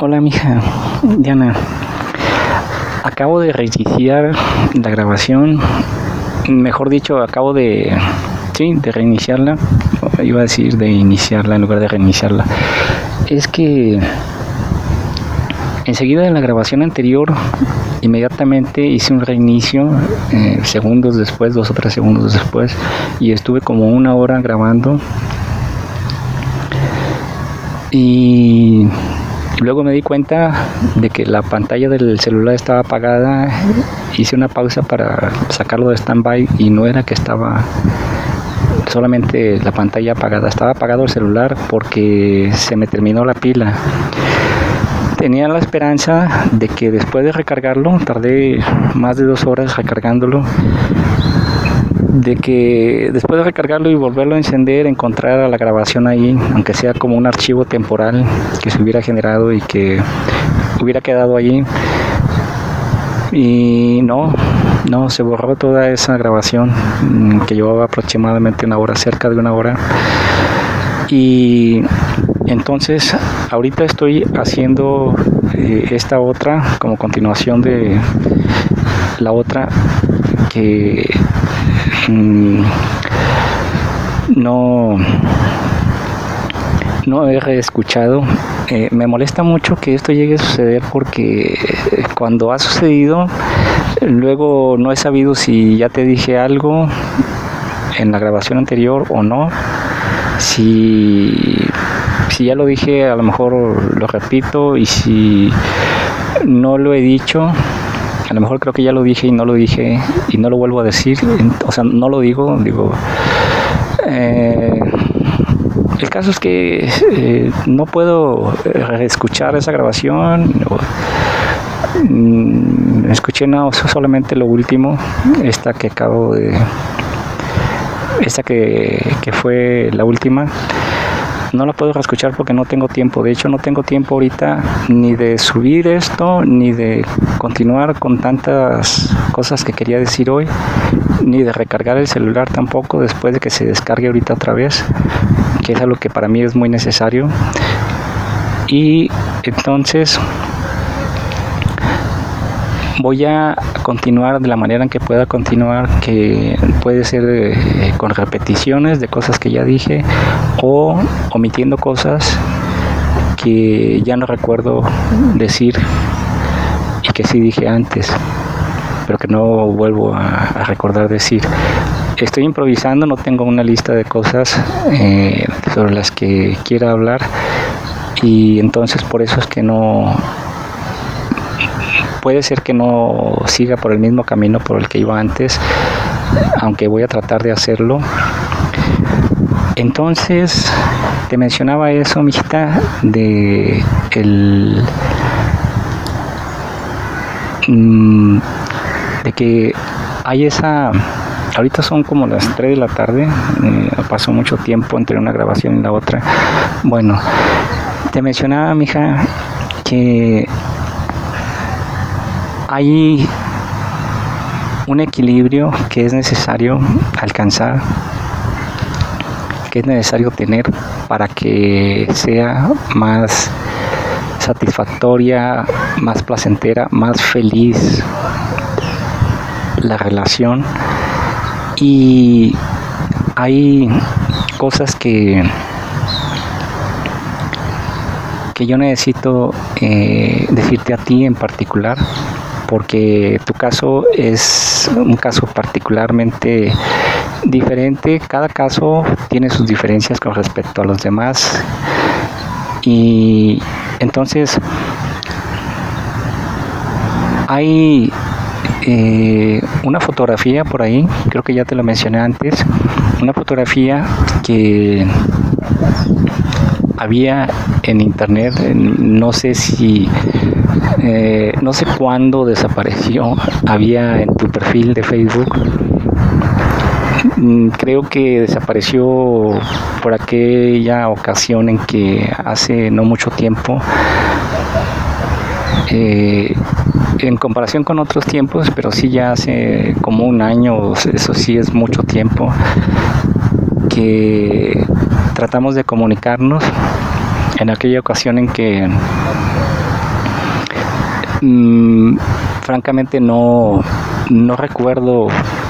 Hola, mija, Diana. Acabo de reiniciar la grabación. Mejor dicho, de reiniciarla. Iba a decir de iniciarla en lugar de reiniciarla. Es que enseguida de la grabación anterior, inmediatamente hice un reinicio, segundos después, 2 o 3 segundos después, y estuve como 1 hora grabando. Y luego me di cuenta de que la pantalla del celular estaba apagada. Hice una pausa para sacarlo de stand-by y no era que estaba solamente la pantalla apagada, estaba apagado el celular porque se me terminó la pila. Tenía la esperanza de que después de recargarlo, tardé más de 2 horas recargándolo, de que después de recargarlo y volverlo a encender, encontrar la grabación ahí, aunque sea como un archivo temporal que se hubiera generado y que hubiera quedado allí. Y no, se borró toda esa grabación que llevaba aproximadamente 1 hora, cerca de 1 hora. Y entonces ahorita estoy haciendo esta otra como continuación de la otra que no he reescuchado. Me molesta mucho que esto llegue a suceder porque cuando ha sucedido, luego no he sabido si ya te dije algo en la grabación anterior o no. Si ya lo dije, a lo mejor lo repito, y si no lo he dicho, a lo mejor creo que ya lo dije y no lo dije y no lo vuelvo a decir, o sea, no lo digo. El caso es que no puedo escuchar esa grabación. Escuché solamente lo último, esta que fue la última. No la puedo reescuchar porque no tengo tiempo. De hecho, no tengo tiempo ahorita ni de subir esto, ni de continuar con tantas cosas que quería decir hoy, ni de recargar el celular tampoco después de que se descargue ahorita otra vez, que es algo que para mí es muy necesario. Y entonces voy a continuar de la manera en que pueda continuar, que puede ser con repeticiones de cosas que ya dije o omitiendo cosas que ya no recuerdo decir y que sí dije antes, pero que no vuelvo a recordar decir. Estoy improvisando, no tengo una lista de cosas sobre las que quiera hablar, y entonces por eso es que puede ser que no siga por el mismo camino por el que iba antes, aunque voy a tratar de hacerlo. Entonces, te mencionaba eso, mijita, de que hay ahorita son como las 3 de la tarde, pasó mucho tiempo entre una grabación y la otra. Bueno, te mencionaba, mija, que hay un equilibrio que es necesario alcanzar, que es necesario tener para que sea más satisfactoria, más placentera, más feliz la relación. Y hay cosas que yo necesito decirte a ti en particular, porque tu caso es un caso particularmente diferente. Cada caso tiene sus diferencias con respecto a los demás, y entonces hay una fotografía por ahí, creo que ya te lo mencioné antes, una fotografía que había en internet, no sé cuándo desapareció, había en tu perfil de Facebook. Creo que desapareció por aquella ocasión en que hace no mucho tiempo, en comparación con otros tiempos, pero sí ya hace como 1 año, eso sí es mucho tiempo, que tratamos de comunicarnos en aquella ocasión en que Francamente no recuerdo,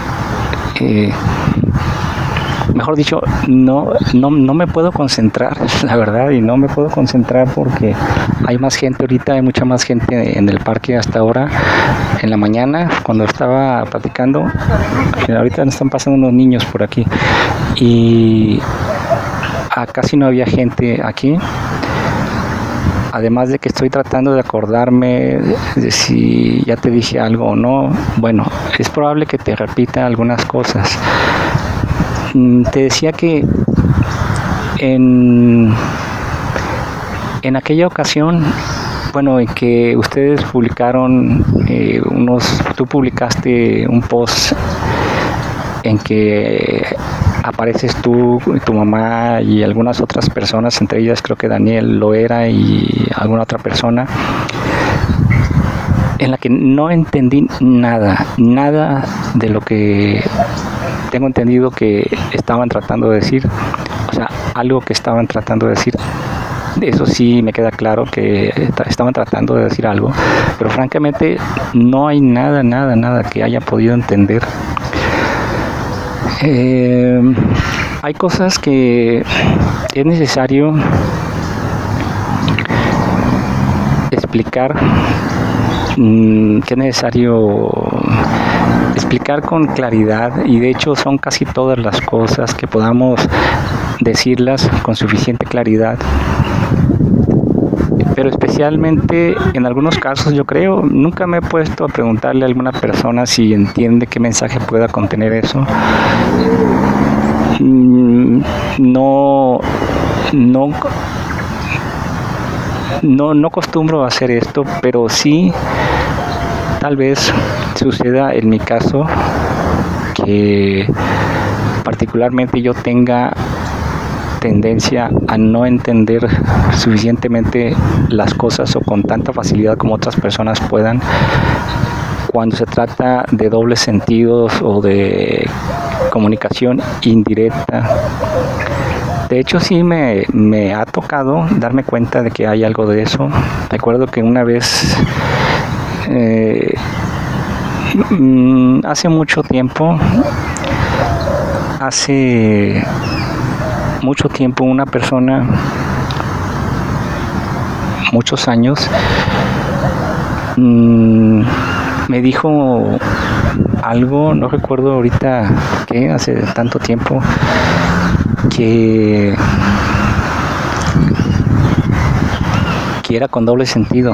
mejor dicho, no me puedo concentrar, la verdad, y no me puedo concentrar porque hay más gente ahorita, hay mucha más gente en el parque hasta ahora. En la mañana, cuando estaba platicando, ahorita están pasando unos niños por aquí y casi no había gente aquí. Además de que estoy tratando de acordarme de si ya te dije algo o no. Bueno, es probable que te repita algunas cosas. Te decía que en aquella ocasión, bueno, en que ustedes publicaron tú publicaste un post en que apareces tú, tu mamá y algunas otras personas, entre ellas creo que Daniel lo era y alguna otra persona, en la que no entendí nada de lo que tengo entendido que estaban tratando de decir. O sea, algo que estaban tratando de decir, eso sí me queda claro que estaban tratando de decir algo, pero francamente no hay nada que haya podido entender. Hay cosas que es necesario explicar, que es necesario explicar con claridad, y de hecho son casi todas las cosas que podamos decirlas con suficiente claridad, pero especialmente en algunos casos, yo creo, nunca me he puesto a preguntarle a alguna persona si entiende qué mensaje pueda contener eso. No acostumbro a hacer esto, pero sí tal vez suceda en mi caso que particularmente yo tenga tendencia a no entender suficientemente las cosas o con tanta facilidad como otras personas puedan cuando se trata de dobles sentidos o de comunicación indirecta. De hecho sí me ha tocado darme cuenta de que hay algo de eso. Recuerdo que una vez hace mucho tiempo una persona, muchos años, me dijo algo, no recuerdo ahorita qué, hace tanto tiempo, que era con doble sentido.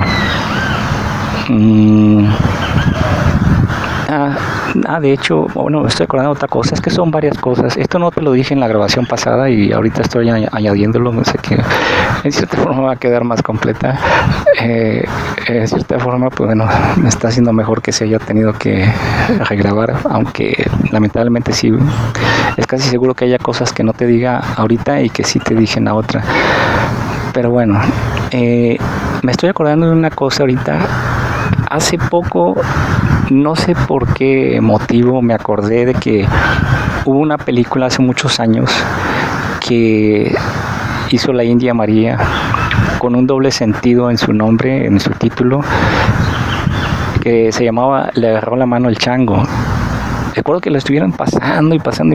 De hecho, bueno, estoy acordando otra cosa, es que son varias cosas. Esto no te lo dije en la grabación pasada y ahorita estoy añadiéndolo, no sé qué. En cierta forma va a quedar más completa. En cierta forma, pues bueno, me está haciendo mejor que se haya tenido que regrabar, aunque lamentablemente sí, es casi seguro que haya cosas que no te diga ahorita y que sí te dije en la otra. Pero bueno, me estoy acordando de una cosa ahorita. Hace poco, no sé por qué motivo, me acordé de que hubo una película hace muchos años que hizo la India María con un doble sentido en su nombre, en su título, que se llamaba Le agarró la mano el chango. Recuerdo que lo estuvieron pasando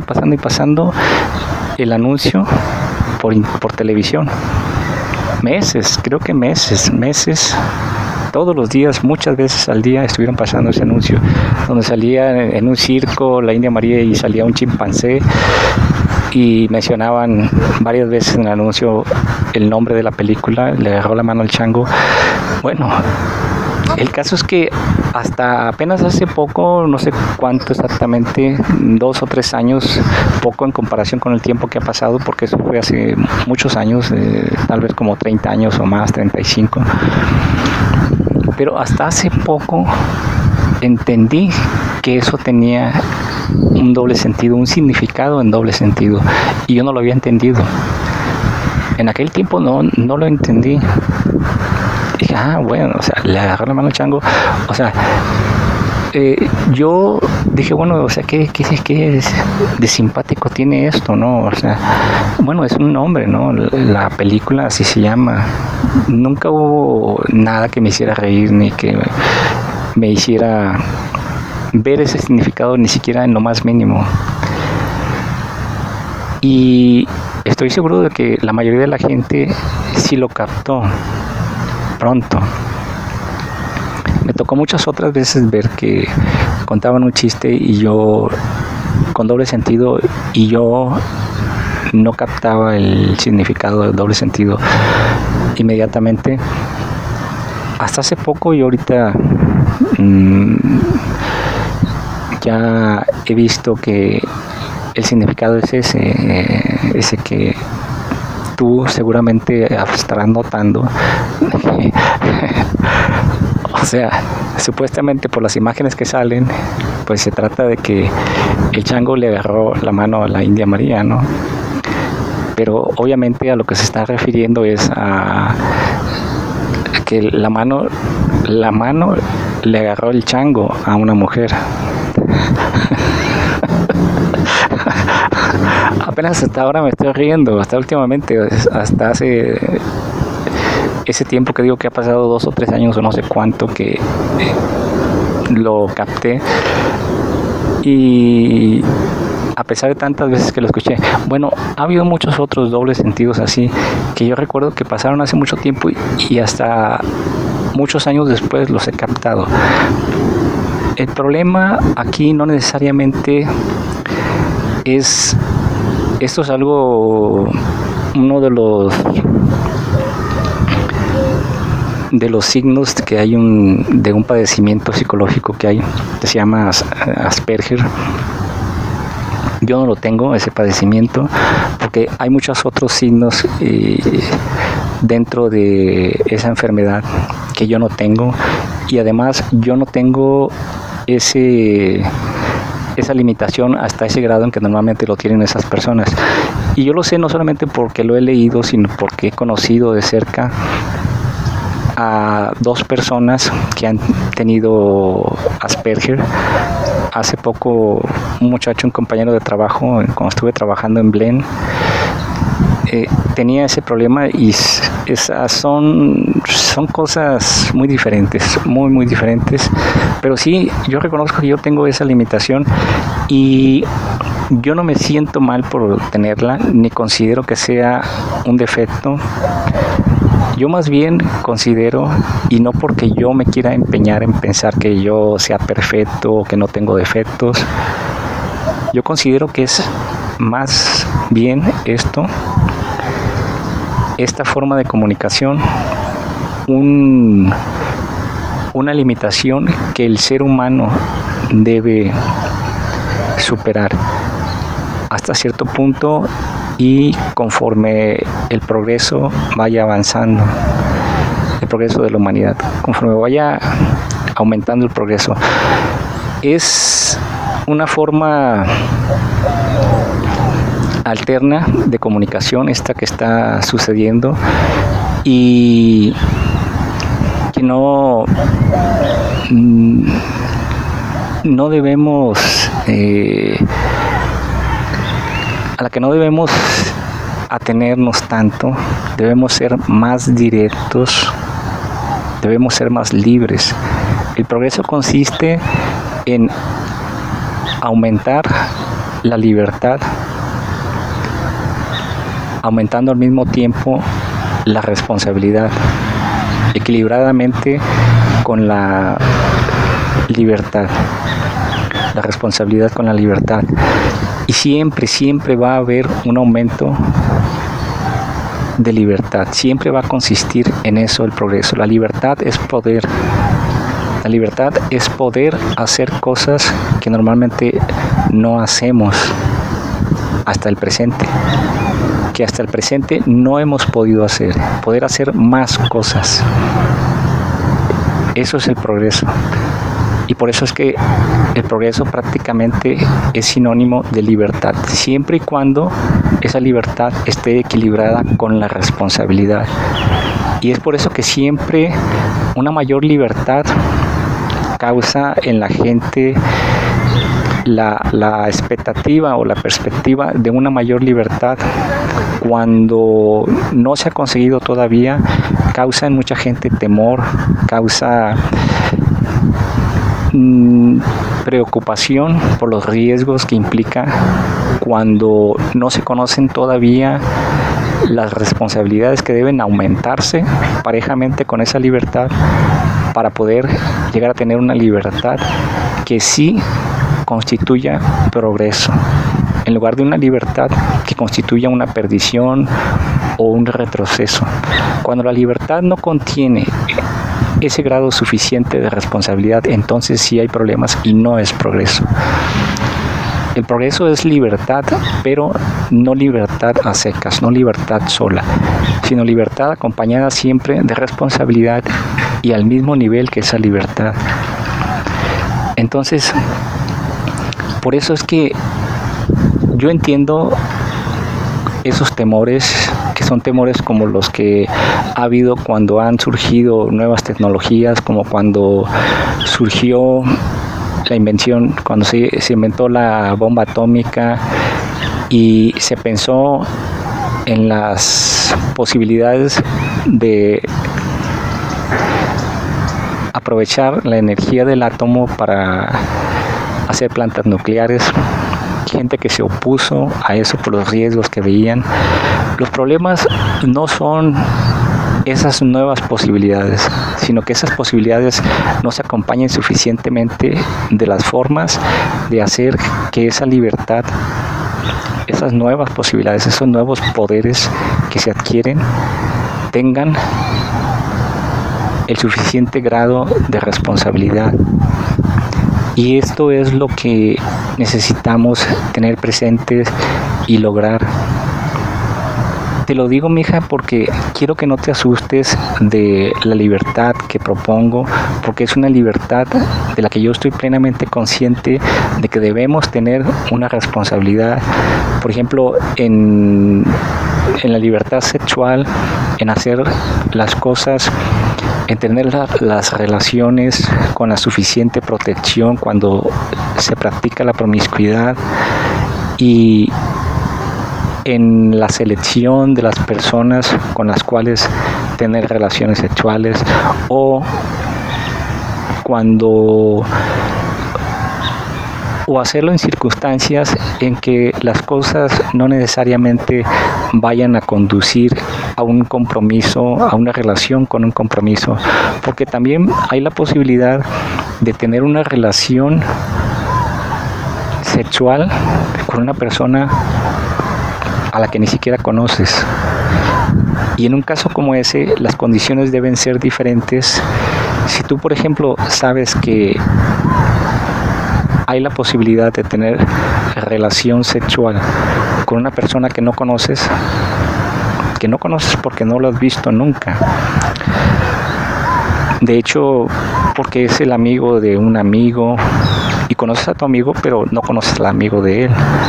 el anuncio por televisión. Creo que meses. Todos los días, muchas veces al día, estuvieron pasando ese anuncio, donde salía en un circo la India María y salía un chimpancé y mencionaban varias veces en el anuncio el nombre de la película, Le agarró la mano al chango. Bueno, el caso es que hasta apenas hace poco, no sé cuánto exactamente, 2 o 3 años, poco en comparación con el tiempo que ha pasado, porque eso fue hace muchos años, tal vez como 30 años o más, 35. Pero hasta hace poco entendí que eso tenía un doble sentido, un significado en doble sentido, y yo no lo había entendido. En aquel tiempo no lo entendí. Dije, bueno, o sea, le agarró la mano al chango, o sea, yo dije, bueno, o sea, ¿qué de simpático tiene esto, no? O sea, bueno, es un nombre, ¿no? La película así se llama, nunca hubo nada que me hiciera reír ni que me hiciera ver ese significado, ni siquiera en lo más mínimo. Y estoy seguro de que la mayoría de la gente sí lo captó pronto. Me tocó muchas otras veces ver que contaban un chiste y yo con doble sentido, y yo no captaba el significado del doble sentido inmediatamente. Hasta hace poco, y ahorita ya he visto que el significado es ese que tú seguramente estarás notando. O sea, supuestamente por las imágenes que salen, pues se trata de que el chango le agarró la mano a la India María, ¿no? Pero obviamente a lo que se está refiriendo es a que la mano le agarró el chango a una mujer. Apenas hasta ahora me estoy riendo, hasta últimamente, hasta hace ese tiempo que digo que ha pasado 2 o 3 años o no sé cuánto que lo capté, y a pesar de tantas veces que lo escuché, bueno, ha habido muchos otros dobles sentidos así que yo recuerdo que pasaron hace mucho tiempo y hasta muchos años después los he captado. El problema aquí no necesariamente es, esto es algo, uno de los signos que hay de un padecimiento psicológico que hay, que se llama Asperger. Yo no lo tengo, ese padecimiento, porque hay muchos otros signos dentro de esa enfermedad que yo no tengo, y además yo no tengo esa limitación hasta ese grado en que normalmente lo tienen esas personas. Y yo lo sé no solamente porque lo he leído, sino porque he conocido de cerca a 2 personas que han tenido Asperger. Hace poco un muchacho, un compañero de trabajo, cuando estuve trabajando en Blen, tenía ese problema, y son cosas muy diferentes, muy diferentes, pero sí, yo reconozco que yo tengo esa limitación y yo no me siento mal por tenerla, ni considero que sea un defecto. Yo más bien considero, y no porque yo me quiera empeñar en pensar que yo sea perfecto o que no tengo defectos, yo considero que es más bien esta forma de comunicación, una limitación que el ser humano debe superar hasta cierto punto, y conforme el progreso vaya avanzando, el progreso de la humanidad, conforme vaya aumentando el progreso, es una forma alterna de comunicación esta que está sucediendo, y que no debemos a la que no debemos atenernos tanto. Debemos ser más directos, debemos ser más libres. El progreso consiste en aumentar la libertad, aumentando al mismo tiempo la responsabilidad, equilibradamente con la libertad, la responsabilidad con la libertad. Y siempre va a haber un aumento de libertad, siempre va a consistir en eso el progreso. La libertad es poder. La libertad es poder hacer cosas que normalmente no hacemos hasta el presente, que hasta el presente no hemos podido hacer, poder hacer más cosas. Eso es el progreso. Y por eso es que el progreso prácticamente es sinónimo de libertad, siempre y cuando esa libertad esté equilibrada con la responsabilidad. Y es por eso que siempre una mayor libertad causa en la gente la expectativa o la perspectiva de una mayor libertad, cuando no se ha conseguido todavía causa en mucha gente temor, causa preocupación por los riesgos que implica cuando no se conocen todavía las responsabilidades que deben aumentarse parejamente con esa libertad para poder llegar a tener una libertad que sí constituya progreso, en lugar de una libertad que constituya una perdición o un retroceso. Cuando la libertad no contiene ese grado suficiente de responsabilidad, entonces sí hay problemas y no es progreso. El progreso es libertad, pero no libertad a secas, no libertad sola, sino libertad acompañada siempre de responsabilidad y al mismo nivel que esa libertad. Entonces, por eso es que yo entiendo esos temores, que son temores como los que ha habido cuando han surgido nuevas tecnologías, como cuando surgió la invención, cuando se inventó la bomba atómica y se pensó en las posibilidades de aprovechar la energía del átomo para hacer plantas nucleares. Gente que se opuso a eso por los riesgos que veían. Los problemas no son esas nuevas posibilidades, sino que esas posibilidades no se acompañen suficientemente de las formas de hacer que esa libertad, esas nuevas posibilidades, esos nuevos poderes que se adquieren, tengan el suficiente grado de responsabilidad. Y esto es lo que necesitamos tener presentes y lograr. Te lo digo, mija, porque quiero que no te asustes de la libertad que propongo, porque es una libertad de la que yo estoy plenamente consciente de que debemos tener una responsabilidad. Por ejemplo, en la libertad sexual, en hacer las cosas, en tener las relaciones con la suficiente protección cuando se practica la promiscuidad, y en la selección de las personas con las cuales tener relaciones sexuales, o hacerlo en circunstancias en que las cosas no necesariamente vayan a conducir a un compromiso, a una relación con un compromiso, porque también hay la posibilidad de tener una relación sexual con una persona a la que ni siquiera conoces. Y en un caso como ese, las condiciones deben ser diferentes. Si tú, por ejemplo, sabes que hay la posibilidad de tener relación sexual con una persona que no conoces porque no lo has visto nunca. De hecho, porque es el amigo de un amigo y conoces a tu amigo, pero no conoces al amigo de él.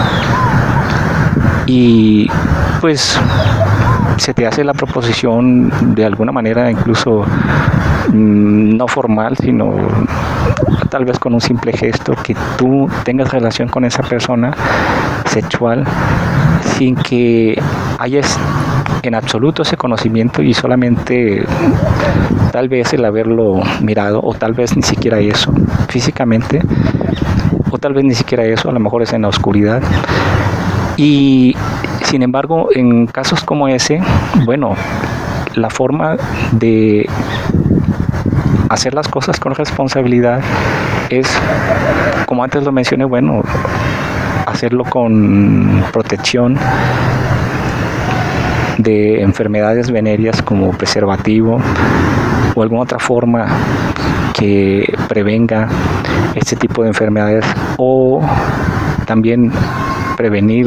Y pues se te hace la proposición de alguna manera, incluso no formal, sino tal vez con un simple gesto, que tú tengas relación con esa persona sexual sin que hayas en absoluto ese conocimiento, y solamente tal vez el haberlo mirado, o tal vez ni siquiera eso físicamente, o tal vez ni siquiera eso, a lo mejor es en la oscuridad. Y sin embargo, en casos como ese, bueno, la forma de hacer las cosas con responsabilidad es, como antes lo mencioné, bueno, hacerlo con protección de enfermedades venéreas como preservativo o alguna otra forma que prevenga este tipo de enfermedades, o también prevenir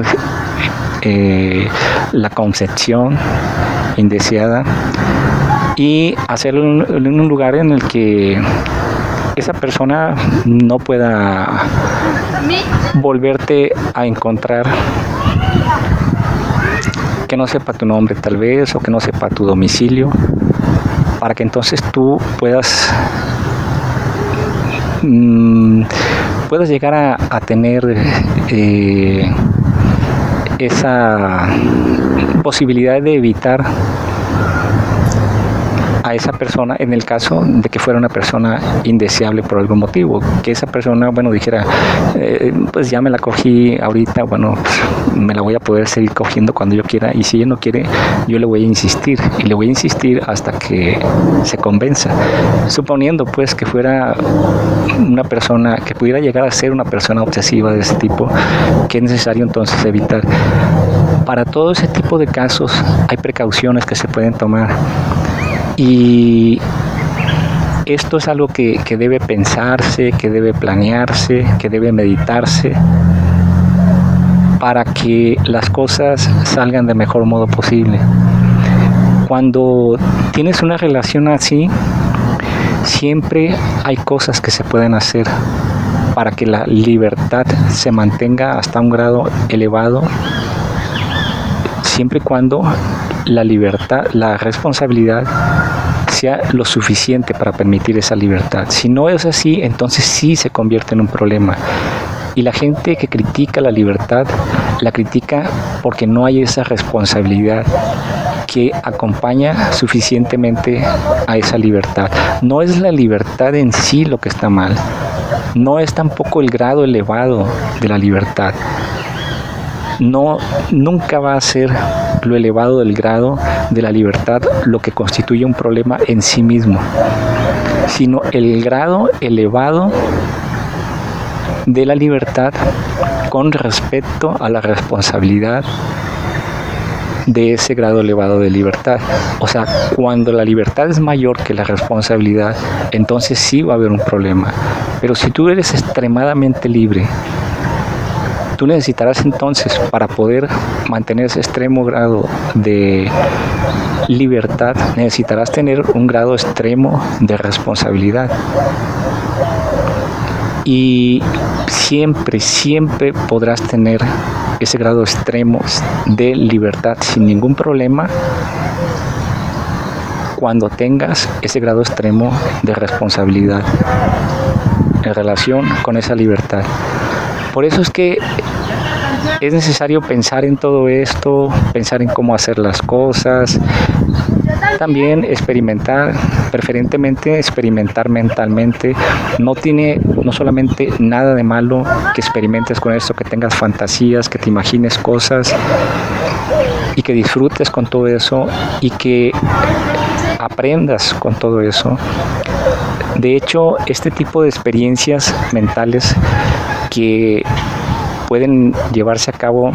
la concepción indeseada, y hacerlo en un lugar en el que esa persona no pueda volverte a encontrar, que no sepa tu nombre tal vez, o que no sepa tu domicilio, para que entonces tú puedas llegar a tener esa posibilidad de evitar a esa persona en el caso de que fuera una persona indeseable por algún motivo, que esa persona, bueno, dijera, pues ya me la cogí ahorita, bueno, pues me la voy a poder seguir cogiendo cuando yo quiera, y si ella no quiere, yo le voy a insistir, y le voy a insistir hasta que se convenza, suponiendo pues que fuera una persona, que pudiera llegar a ser una persona obsesiva de ese tipo, que es necesario entonces evitar. Para todo ese tipo de casos hay precauciones que se pueden tomar, y esto es algo que debe pensarse, que debe planearse, que debe meditarse para que las cosas salgan del mejor modo posible. Cuando tienes una relación así, siempre hay cosas que se pueden hacer para que la libertad se mantenga hasta un grado elevado, siempre y cuando la libertad, la responsabilidad sea lo suficiente para permitir esa libertad. Si no es así, entonces sí se convierte en un problema. Y la gente que critica la libertad, la critica porque no hay esa responsabilidad que acompaña suficientemente a esa libertad. No es la libertad en sí lo que está mal, no es tampoco el grado elevado de la libertad. No, nunca va a ser lo elevado del grado de la libertad lo que constituye un problema en sí mismo, sino el grado elevado de la libertad con respecto a la responsabilidad de ese grado elevado de libertad. O sea, cuando la libertad es mayor que la responsabilidad, entonces sí va a haber un problema. Pero si tú eres extremadamente libre, tú necesitarás entonces, para poder mantener ese extremo grado de libertad, necesitarás tener un grado extremo de responsabilidad. Y siempre podrás tener ese grado extremo de libertad sin ningún problema cuando tengas ese grado extremo de responsabilidad en relación con esa libertad. Por eso es que es necesario pensar en todo esto, pensar en cómo hacer las cosas, también experimentar, preferentemente experimentar mentalmente. No tiene no solamente nada de malo que experimentes con esto, que tengas fantasías, que te imagines cosas y que disfrutes con todo eso y que aprendas con todo eso. De hecho, este tipo de experiencias mentales que pueden llevarse a cabo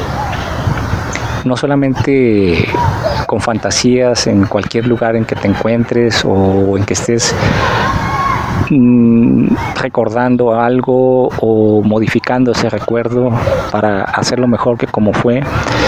no solamente con fantasías en cualquier lugar en que te encuentres o en que estés recordando algo o modificando ese recuerdo para hacerlo mejor que como fue,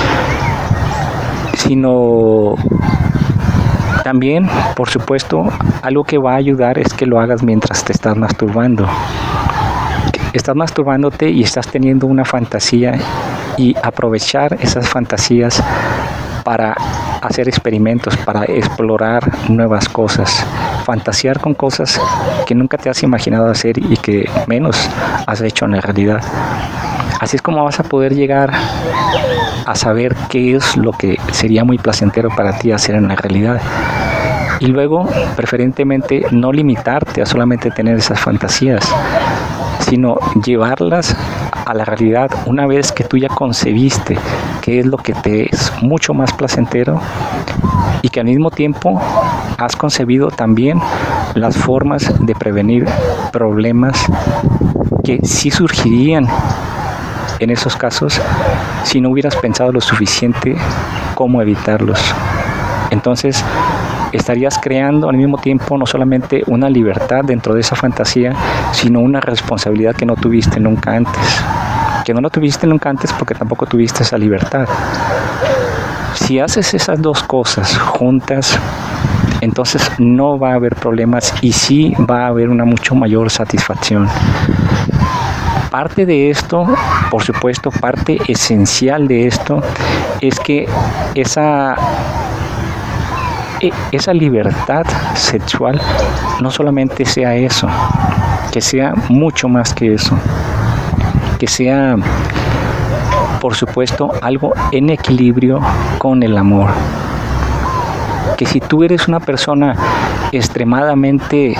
sino también, por supuesto, algo que va a ayudar es que lo hagas mientras te estás masturbando. Estás masturbándote y estás teniendo una fantasía, y aprovechar esas fantasías para hacer experimentos, para explorar nuevas cosas, fantasear con cosas que nunca te has imaginado hacer y que menos has hecho en la realidad. Así es como vas a poder llegar a saber qué es lo que sería muy placentero para ti hacer en la realidad. Y luego, preferentemente, no limitarte a solamente tener esas fantasías, sino llevarlas a la realidad una vez que tú ya concebiste qué es lo que te es mucho más placentero y que al mismo tiempo has concebido también las formas de prevenir problemas que sí surgirían en esos casos si no hubieras pensado lo suficiente cómo evitarlos. Entonces, estarías creando al mismo tiempo no solamente una libertad dentro de esa fantasía, sino una responsabilidad que no tuviste nunca antes. Que no lo tuviste nunca antes porque tampoco tuviste esa libertad. Si haces esas dos cosas juntas, entonces no va a haber problemas y sí va a haber una mucho mayor satisfacción. Parte de esto, por supuesto, parte esencial de esto es que esa libertad sexual no solamente sea eso, que sea mucho más que eso, que sea, por supuesto, algo en equilibrio con el amor. que si tú eres una persona extremadamente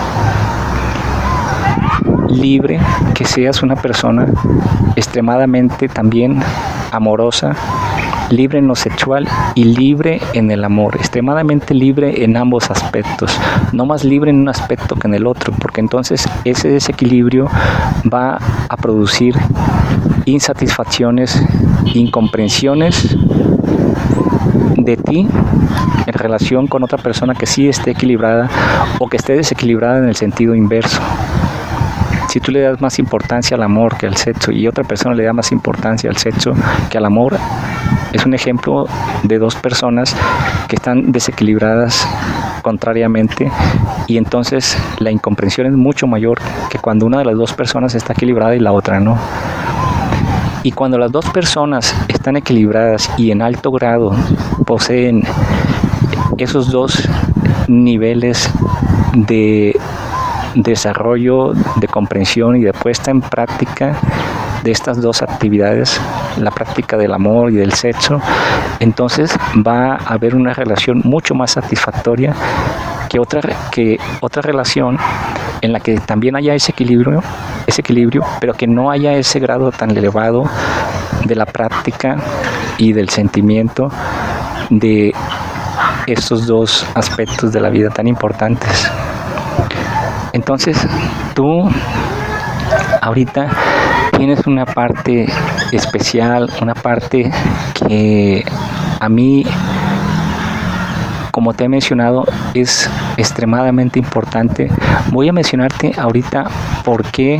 libre, que seas una persona extremadamente también amorosa, libre en lo sexual y libre en el amor, extremadamente libre en ambos aspectos, no más libre en un aspecto que en el otro, porque entonces ese desequilibrio va a producir insatisfacciones, incomprensiones de ti en relación con otra persona que sí esté equilibrada o que esté desequilibrada en el sentido inverso. Si tú le das más importancia al amor que al sexo y otra persona le da más importancia al sexo que al amor, es un ejemplo de dos personas que están desequilibradas contrariamente, y entonces la incomprensión es mucho mayor que cuando una de las dos personas está equilibrada y la otra no. Y cuando las dos personas están equilibradas y en alto grado poseen esos dos niveles de desarrollo, de comprensión y de puesta en práctica de estas dos actividades, la práctica del amor y del sexo, entonces va a haber una relación mucho más satisfactoria que otra relación en la que también haya ese equilibrio, pero que no haya ese grado tan elevado de la práctica y del sentimiento de estos dos aspectos de la vida tan importantes. Entonces, tú ahorita tienes una parte especial, una parte que a mí, como te he mencionado, es extremadamente importante. Voy a mencionarte ahorita por qué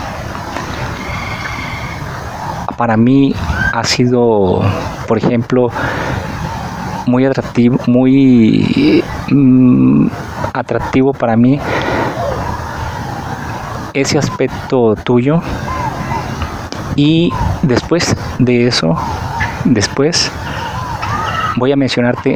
para mí ha sido, por ejemplo, muy atractivo para mí ese aspecto tuyo. Y después de eso, voy a mencionarte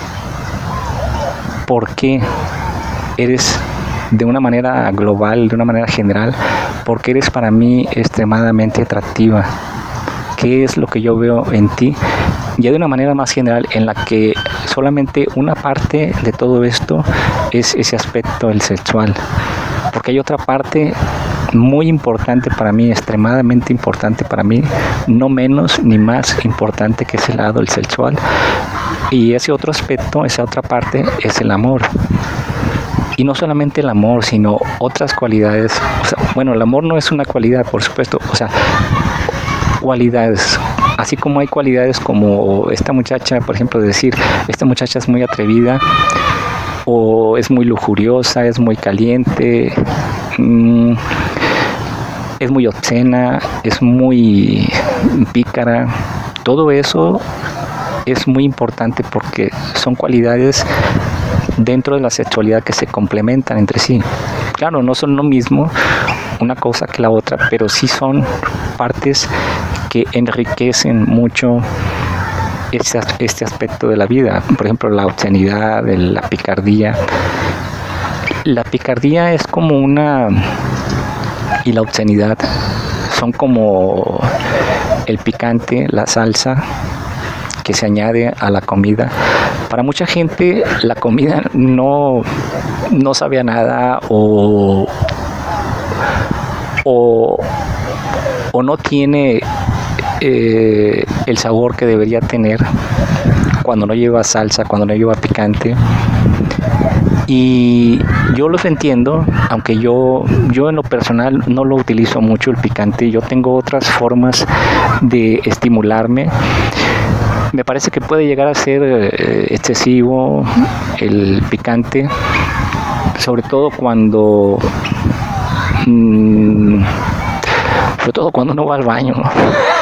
por qué eres, de una manera global, de una manera general, por qué eres para mí extremadamente atractiva. ¿Qué es lo que yo veo en ti? Ya de una manera más general, en la que solamente una parte de todo esto es ese aspecto, el sexual. Porque hay otra parte muy importante para mí, extremadamente importante para mí, no menos ni más importante que ese lado, el sexual. Y ese otro aspecto, esa otra parte, es el amor. Y no solamente el amor, sino otras cualidades. O sea, bueno, el amor no es una cualidad, por supuesto. O sea, cualidades. Así como hay cualidades como esta muchacha, por ejemplo, decir, esta muchacha es muy atrevida, o es muy lujuriosa, es muy caliente, es muy obscena, es muy pícara. Todo eso es muy importante porque son cualidades dentro de la sexualidad que se complementan entre sí. Claro, no son lo mismo una cosa que la otra, pero sí son partes que enriquecen mucho este aspecto de la vida. Por ejemplo, la obscenidad, la picardía. La picardía es como y la obscenidad son como el picante, la salsa que se añade a la comida. Para mucha gente la comida no sabe a nada o no tiene el sabor que debería tener cuando no lleva salsa, cuando no lleva picante. Y yo los entiendo, aunque yo en lo personal no lo utilizo mucho el picante. Yo tengo otras formas de estimularme. Me parece que puede llegar a ser excesivo el picante, sobre todo cuando uno va al baño, ¿no?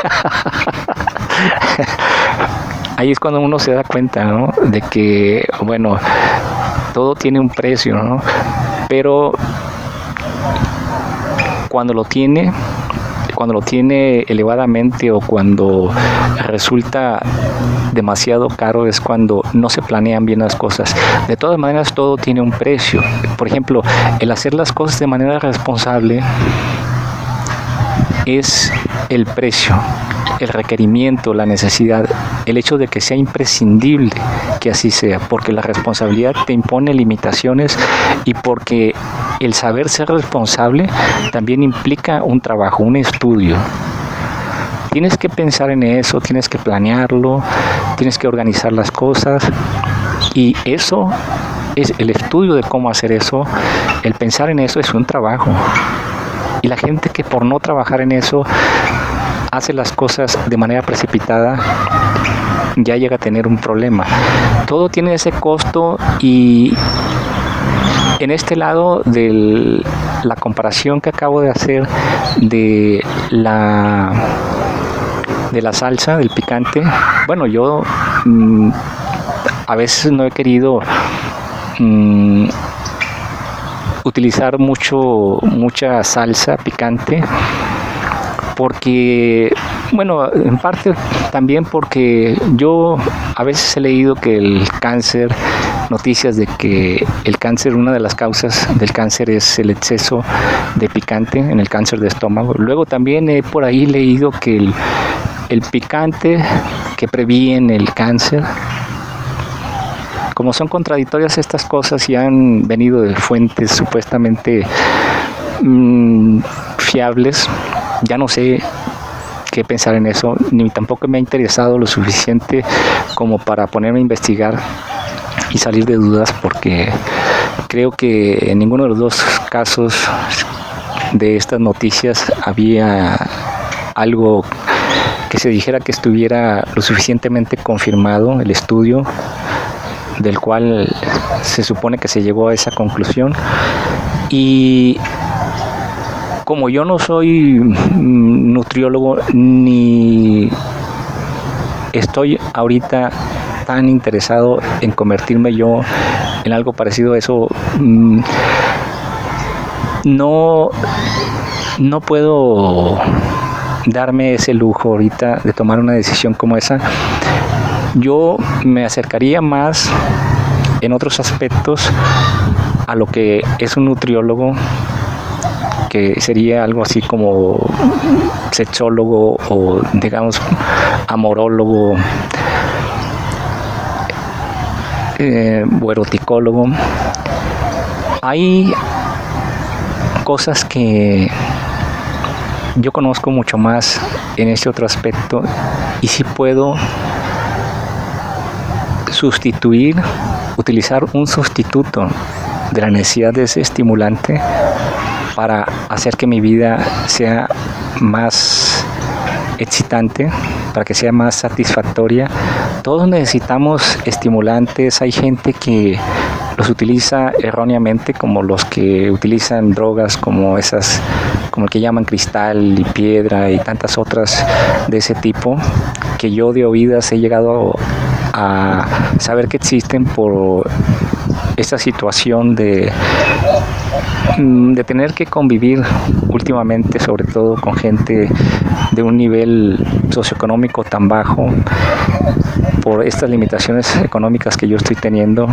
Ahí es cuando uno se da cuenta, ¿no? De que, bueno, todo tiene un precio, ¿no? Pero cuando lo tiene elevadamente o cuando resulta demasiado caro es cuando no se planean bien las cosas. De todas maneras, todo tiene un precio. Por ejemplo, el hacer las cosas de manera responsable es el precio. el requerimiento, la necesidad, el hecho de que sea imprescindible que así sea, porque la responsabilidad te impone limitaciones y porque el saber ser responsable también implica un trabajo, un estudio. Tienes que pensar en eso, tienes que planearlo, tienes que organizar las cosas y eso es el estudio de cómo hacer eso, el pensar en eso es un trabajo. Y la gente que por no trabajar en eso hace las cosas de manera precipitada, ya llega a tener un problema. Todo tiene ese costo y en este lado de la comparación que acabo de hacer de la salsa, del picante, bueno, yo a veces no he querido utilizar mucha salsa picante porque, bueno, en parte también porque yo a veces he leído que el cáncer, noticias de que el cáncer, una de las causas del cáncer es el exceso de picante en el cáncer de estómago. Luego también he por ahí leído que el picante que previene el cáncer. Como son contradictorias estas cosas y han venido de fuentes supuestamente fiables, ya no sé qué pensar en eso, ni tampoco me ha interesado lo suficiente como para ponerme a investigar y salir de dudas, porque creo que en ninguno de los dos casos de estas noticias había algo que se dijera que estuviera lo suficientemente confirmado, el estudio del cual se supone que se llegó a esa conclusión. Y como yo no soy nutriólogo ni estoy ahorita tan interesado en convertirme yo en algo parecido a eso, no puedo darme ese lujo ahorita de tomar una decisión como esa. Yo me acercaría más en otros aspectos a lo que es un nutriólogo, que sería algo así como sexólogo o digamos amorólogo o eroticólogo. Hay cosas que yo conozco mucho más en este otro aspecto y sí puedo utilizar un sustituto de la necesidad de ese estimulante para hacer que mi vida sea más excitante, para que sea más satisfactoria. Todos necesitamos estimulantes. Hay gente que los utiliza erróneamente, como los que utilizan drogas como esas, como el que llaman cristal y piedra y tantas otras de ese tipo, que yo de oídas he llegado a saber que existen por esta situación de tener que convivir últimamente, sobre todo con gente de un nivel socioeconómico tan bajo, por estas limitaciones económicas que yo estoy teniendo.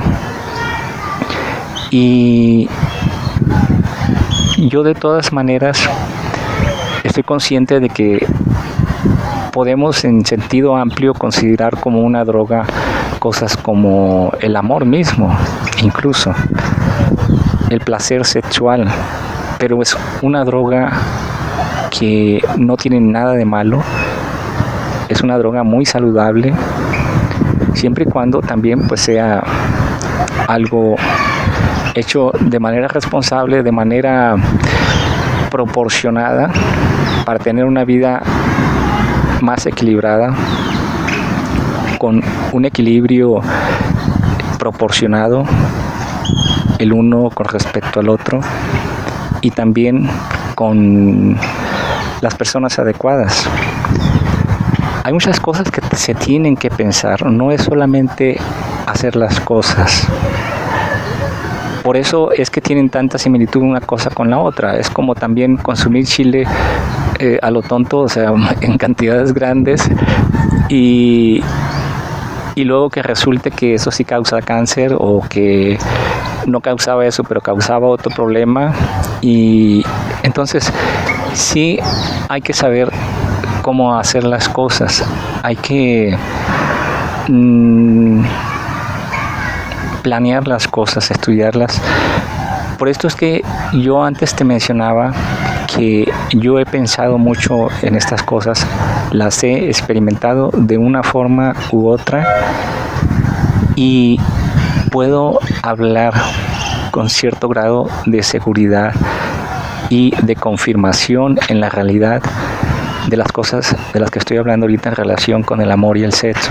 Y yo de todas maneras estoy consciente de que podemos en sentido amplio considerar como una droga cosas como el amor mismo, incluso el placer sexual, pero es una droga que no tiene nada de malo, es una droga muy saludable, siempre y cuando también pues sea algo hecho de manera responsable, de manera proporcionada, para tener una vida más equilibrada, con un equilibrio proporcionado el uno con respecto al otro y también con las personas adecuadas. Hay muchas cosas que se tienen que pensar, no es solamente hacer las cosas. Por eso es que tienen tanta similitud una cosa con la otra. Es como también consumir chile a lo tonto, o sea, en cantidades grandes y luego que resulte que eso sí causa cáncer o que no causaba eso, pero causaba otro problema. Y entonces sí hay que saber cómo hacer las cosas. Hay que planear las cosas, estudiarlas. Por esto es que yo antes te mencionaba que yo he pensado mucho en estas cosas, las he experimentado de una forma u otra y puedo hablar con cierto grado de seguridad y de confirmación en la realidad de las cosas de las que estoy hablando ahorita en relación con el amor y el sexo.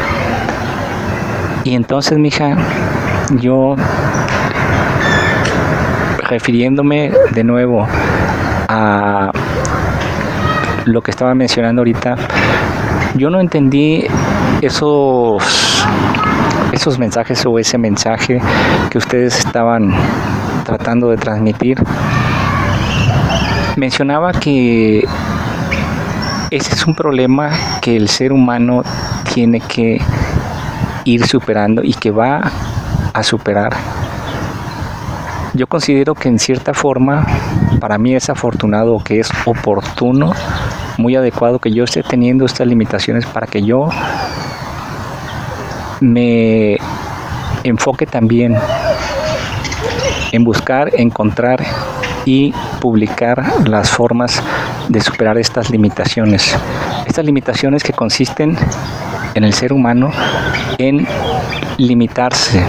Y entonces, mija, yo, refiriéndome de nuevo a lo que estaba mencionando ahorita, yo no entendí esos mensajes o ese mensaje que ustedes estaban tratando de transmitir. Mencionaba que ese es un problema que el ser humano tiene que ir superando y que va a superar. Yo considero que en cierta forma para mí es afortunado o que es oportuno, muy adecuado que yo esté teniendo estas limitaciones para que yo me enfoque también en buscar, encontrar y publicar las formas de superar estas limitaciones. Estas limitaciones que consisten en el ser humano en limitarse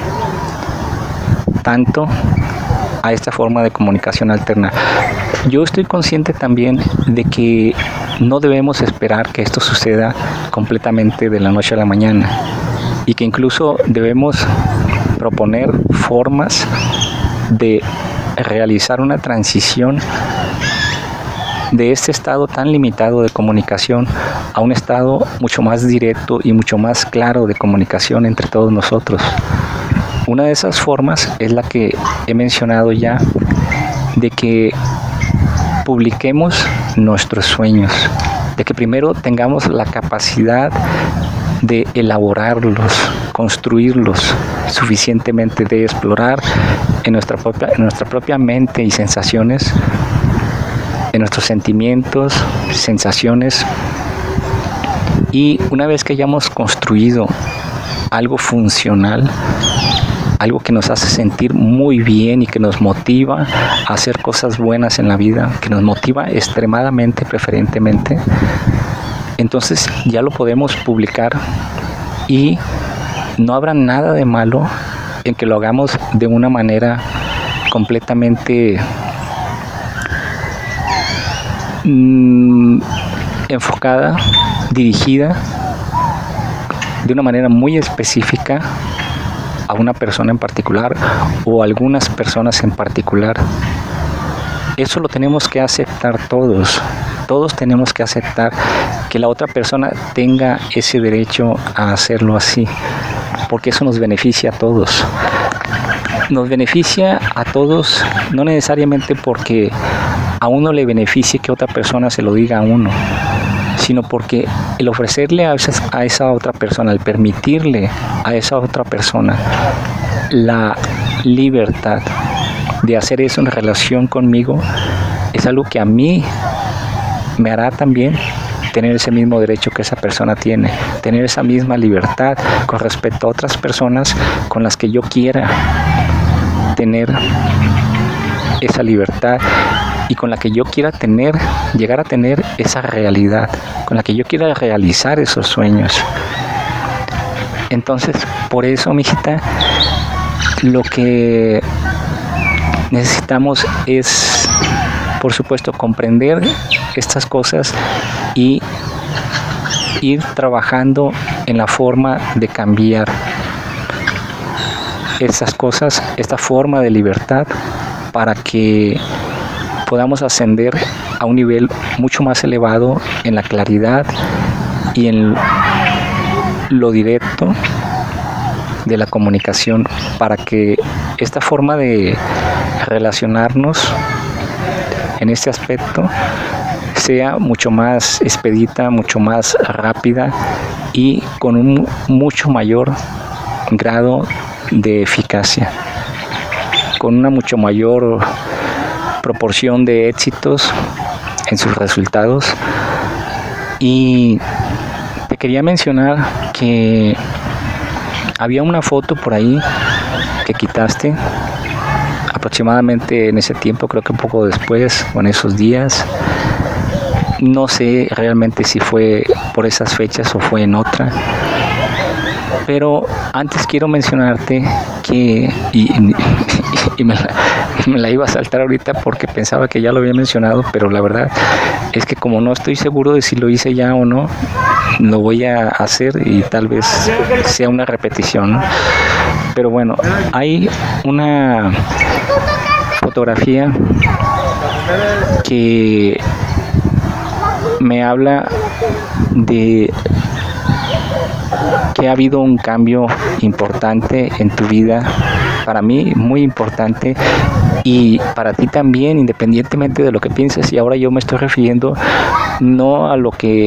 tanto a esta forma de comunicación alterna. Yo estoy consciente también de que no debemos esperar que esto suceda completamente de la noche a la mañana y que incluso debemos proponer formas de realizar una transición de este estado tan limitado de comunicación a un estado mucho más directo y mucho más claro de comunicación entre todos nosotros. Una de esas formas es la que he mencionado ya, de que publiquemos nuestros sueños, de que primero tengamos la capacidad de elaborarlos, construirlos suficientemente, de explorar en nuestra propia mente y sensaciones, en nuestros sentimientos, sensaciones, y una vez que hayamos construido algo funcional, algo que nos hace sentir muy bien y que nos motiva a hacer cosas buenas en la vida, que nos motiva extremadamente, preferentemente, entonces ya lo podemos publicar y no habrá nada de malo en que lo hagamos de una manera completamente enfocada, dirigida, de una manera muy específica a una persona en particular o algunas personas en particular. Eso lo tenemos que aceptar todos. Todos tenemos que aceptar que la otra persona tenga ese derecho a hacerlo así, porque eso nos beneficia a todos. Nos beneficia a todos, no necesariamente porque a uno le beneficie que otra persona se lo diga a uno, sino porque el ofrecerle a esa otra persona, el permitirle a esa otra persona la libertad de hacer eso en relación conmigo, es algo que a mí me hará también tener ese mismo derecho que esa persona tiene, tener esa misma libertad con respecto a otras personas con las que yo quiera tener esa libertad y con la que yo quiera llegar a tener esa realidad, con la que yo quiera realizar esos sueños. Entonces, por eso, mijita, lo que necesitamos es, por supuesto, comprender estas cosas y ir trabajando en la forma de cambiar esas cosas, esta forma de libertad, para que podamos ascender a un nivel mucho más elevado en la claridad y en lo directo de la comunicación, para que esta forma de relacionarnos en este aspecto sea mucho más expedita, mucho más rápida y con un mucho mayor grado de eficacia, con una mucho mayor proporción de éxitos en sus resultados Y te quería mencionar que había una foto por ahí que quitaste aproximadamente en ese tiempo, creo que un poco después o en esos días. No sé realmente si fue por esas fechas o fue en otra. Pero antes quiero mencionarte que, y me la iba a saltar ahorita porque pensaba que ya lo había mencionado, pero la verdad es que como no estoy seguro de si lo hice ya o no, lo voy a hacer y tal vez sea una repetición, ¿no? Pero bueno, hay una fotografía que me habla de que ha habido un cambio importante en tu vida, para mí muy importante, y para ti también, independientemente de lo que pienses. Y ahora yo me estoy refiriendo no a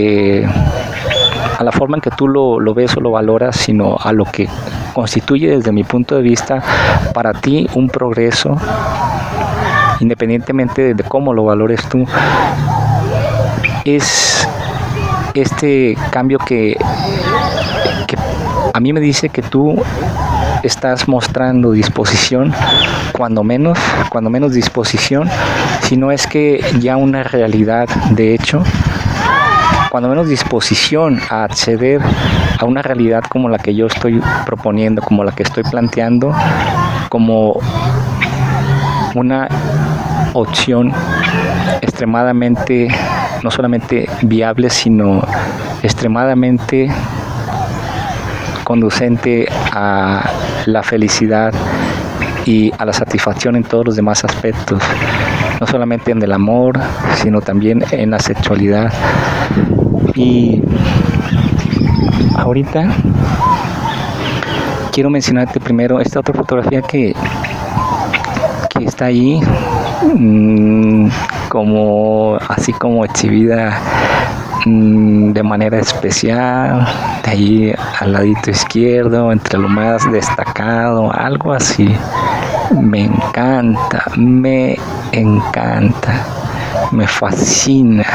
la forma en que tú lo ves o lo valoras, sino a lo que constituye desde mi punto de vista para ti un progreso, independientemente de cómo lo valores tú. Es este cambio que a mí me dice que tú estás mostrando disposición, cuando menos disposición, si no es que ya una realidad, de hecho, cuando menos disposición a acceder a una realidad como la que yo estoy proponiendo, como la que estoy planteando, como una opción extremadamente, no solamente viable, sino extremadamente conducente a la felicidad y a la satisfacción en todos los demás aspectos, no solamente en el amor, sino también en la sexualidad. Y ahorita quiero mencionarte primero esta otra fotografía que está ahí, así como exhibida de manera especial, de ahí al ladito izquierdo, entre lo más destacado, algo así. Me encanta, me fascina.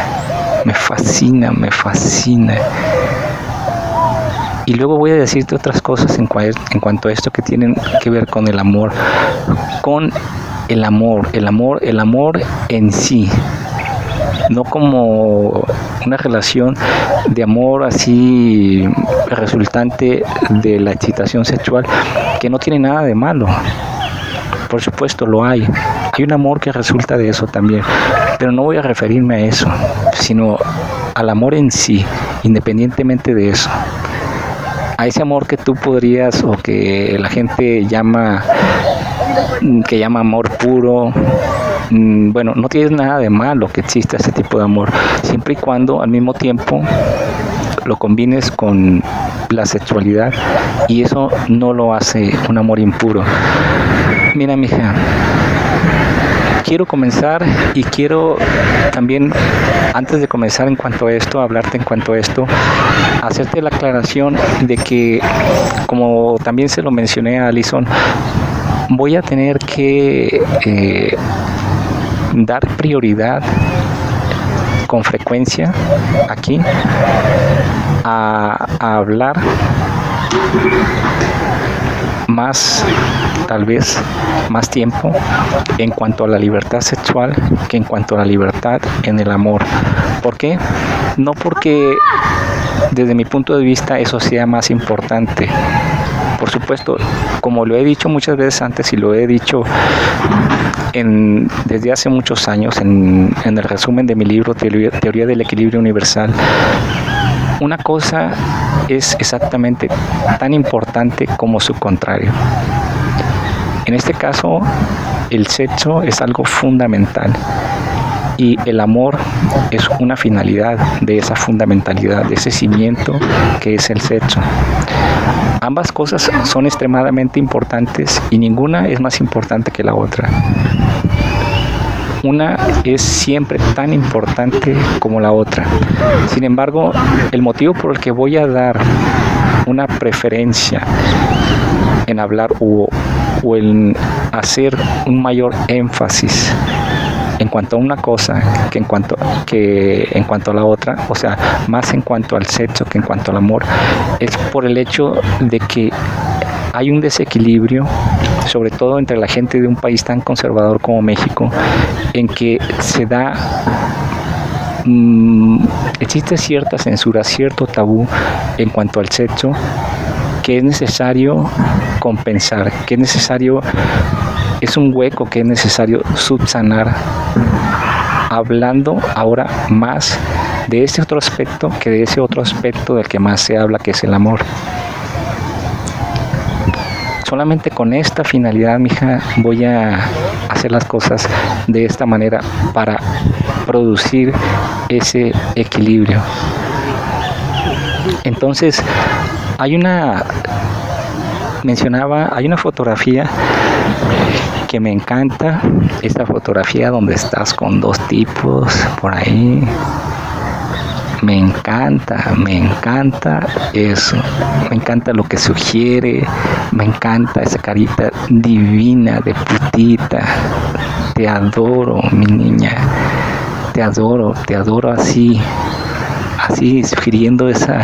Y luego voy a decirte otras cosas en cuanto a esto que tienen que ver con el amor, el amor en sí, no como una relación de amor así resultante de la excitación sexual, que no tiene nada de malo. Por supuesto lo hay un amor que resulta de eso también, pero no voy a referirme a eso, sino al amor en sí, independientemente de eso, a ese amor que tú podrías, o que la gente llama amor puro. Bueno, no tiene nada de malo que exista ese tipo de amor, siempre y cuando al mismo tiempo lo combines con la sexualidad, y eso no lo hace un amor impuro. Mira, mija, quiero comenzar y quiero también, antes de comenzar hablarte en cuanto a esto, hacerte la aclaración de que, como también se lo mencioné a Alison, voy a tener que dar prioridad con frecuencia aquí a hablar tal vez más tiempo en cuanto a la libertad sexual que en cuanto a la libertad en el amor. ¿Por qué? No porque desde mi punto de vista eso sea más importante. Por supuesto, como lo he dicho muchas veces antes y lo he dicho desde hace muchos años en el resumen de mi libro Teoría del Equilibrio Universal, una cosa es exactamente tan importante como su contrario. En este caso, el sexo es algo fundamental y el amor es una finalidad de esa fundamentalidad, de ese cimiento que es el sexo. Ambas cosas son extremadamente importantes y ninguna es más importante que la otra. Una es siempre tan importante como la otra. Sin embargo, el motivo por el que voy a dar una preferencia en hablar o en hacer un mayor énfasis en cuanto a una cosa que en cuanto a la otra, o sea, más en cuanto al sexo que en cuanto al amor, es por el hecho de que hay un desequilibrio, sobre todo entre la gente de un país tan conservador como México, en que se da existe cierta censura, cierto tabú en cuanto al sexo, que es necesario compensar, que es necesario, es un hueco que es necesario subsanar, hablando ahora más de ese otro aspecto que de ese otro aspecto del que más se habla, que es el amor. Solamente con esta finalidad, mija, voy a hacer las cosas de esta manera para producir ese equilibrio. Entonces, hay una fotografía que me encanta, esta fotografía donde estás con dos tipos por ahí. Me encanta eso, me encanta lo que sugiere, me encanta esa carita divina de putita. Te adoro, mi niña, te adoro así sugiriendo esa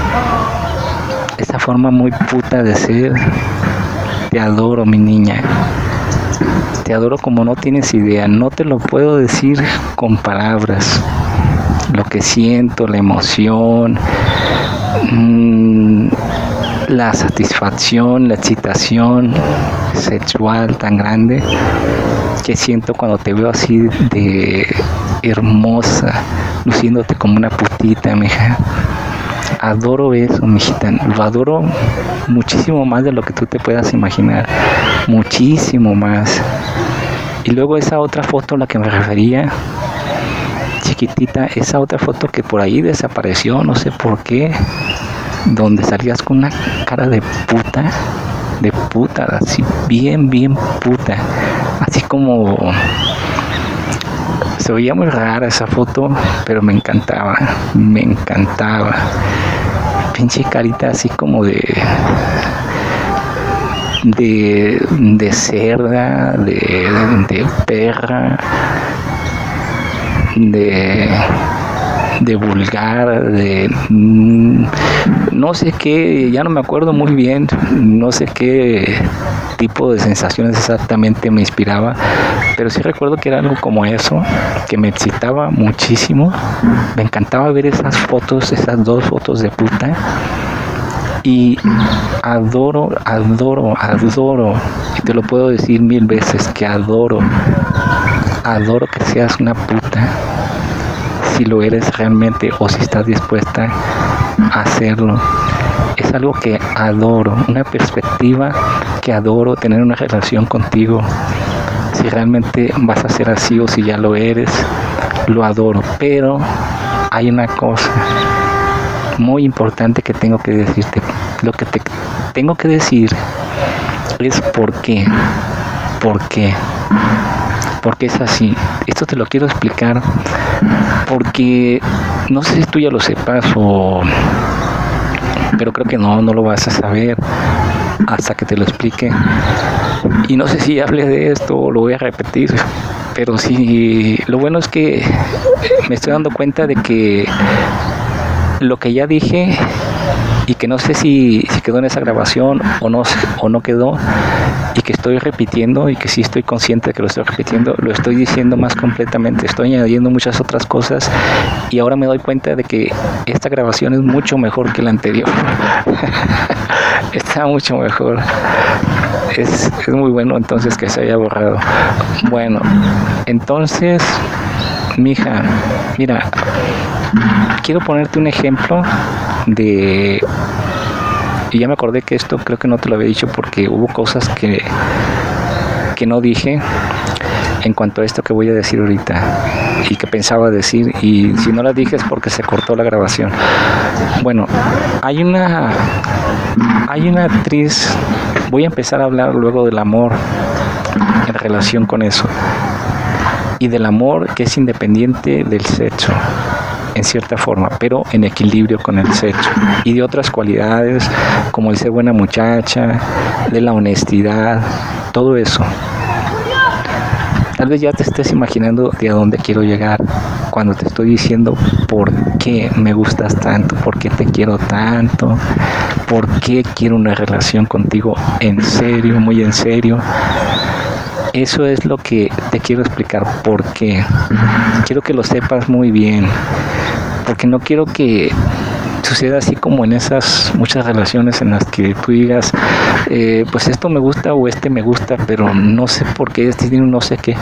forma muy puta de ser. Te adoro, mi niña, te adoro como no tienes idea, no te lo puedo decir con palabras. Lo que siento, la emoción, la satisfacción, la excitación sexual tan grande que siento cuando te veo así de hermosa, luciéndote como una putita, mija. Adoro eso, mijita, lo adoro muchísimo más de lo que tú te puedas imaginar, muchísimo más. Y luego esa otra foto a la que me refería, chiquitita, esa otra foto que por ahí desapareció, no sé por qué, donde salías con una cara de puta, así bien puta, así como se veía muy rara esa foto, pero me encantaba, pinche carita así como de cerda, de perra, de vulgar, de no sé qué, ya no me acuerdo muy bien, no sé qué tipo de sensaciones exactamente me inspiraba, pero sí recuerdo que era algo como eso, que me excitaba muchísimo, me encantaba ver esas fotos, esas dos fotos de puta, y adoro, y te lo puedo decir 1000 veces, que adoro que seas una puta, si lo eres realmente o si estás dispuesta a hacerlo. Es algo que adoro, una perspectiva que adoro, tener una relación contigo. Si realmente vas a ser así o si ya lo eres, lo adoro. Pero hay una cosa muy importante que tengo que decirte. Lo que te tengo que decir es por qué. Porque es así. Esto te lo quiero explicar porque no sé si tú ya lo sepas pero creo que no lo vas a saber hasta que te lo explique. Y no sé si hable de esto o lo voy a repetir, pero sí, lo bueno es que me estoy dando cuenta de que lo que ya dije y que no sé si quedó en esa grabación o no quedó, y que estoy repitiendo y que sí estoy consciente de que lo estoy repitiendo, lo estoy diciendo más completamente, estoy añadiendo muchas otras cosas y ahora me doy cuenta de que esta grabación es mucho mejor que la anterior. Está mucho mejor. Es muy bueno entonces que se haya borrado. Bueno, entonces, mija, mira, quiero ponerte un ejemplo de... Y ya me acordé que esto creo que no te lo había dicho porque hubo cosas que no dije en cuanto a esto que voy a decir ahorita y que pensaba decir, y si no las dije es porque se cortó la grabación. Bueno, hay una actriz, voy a empezar a hablar luego del amor en relación con eso, y del amor que es independiente del sexo en cierta forma, pero en equilibrio con el sexo, y de otras cualidades como el ser buena muchacha, de la honestidad, todo eso. Tal vez ya te estés imaginando de a dónde quiero llegar cuando te estoy diciendo por qué me gustas tanto, por qué te quiero tanto, por qué quiero una relación contigo en serio, muy en serio. Eso es lo que te quiero explicar, por qué. Quiero que lo sepas muy bien, porque no quiero que suceda así como en esas muchas relaciones en las que tú digas, pues esto me gusta o este me gusta, pero no sé por qué, este tiene un no sé qué.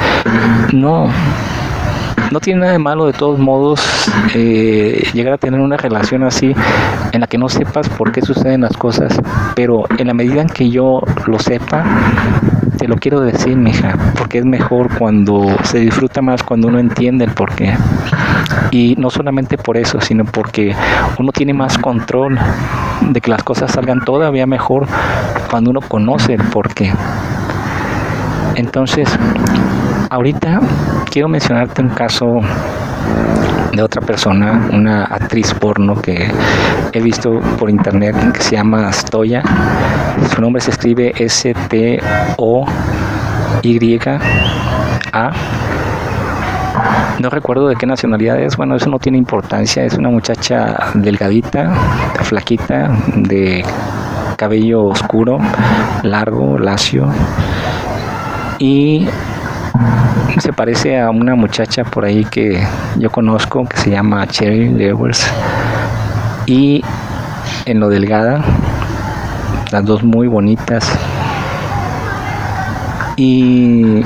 No tiene nada de malo, de todos modos, llegar a tener una relación así en la que no sepas por qué suceden las cosas, pero en la medida en que yo lo sepa, te lo quiero decir, mija, porque es mejor cuando se disfruta más, cuando uno entiende el porqué. Y no solamente por eso, sino porque uno tiene más control de que las cosas salgan todavía mejor cuando uno conoce el porqué. Entonces, ahorita quiero mencionarte un caso de otra persona, una actriz porno que he visto por internet que se llama Stoya. Su nombre se escribe Stoya. No recuerdo de qué nacionalidad es, bueno, eso no tiene importancia. Es una muchacha delgadita, flaquita, de cabello oscuro, largo, lacio, y se parece a una muchacha por ahí que yo conozco que se llama Cherry Lewis, y en lo delgada, las dos muy bonitas. Y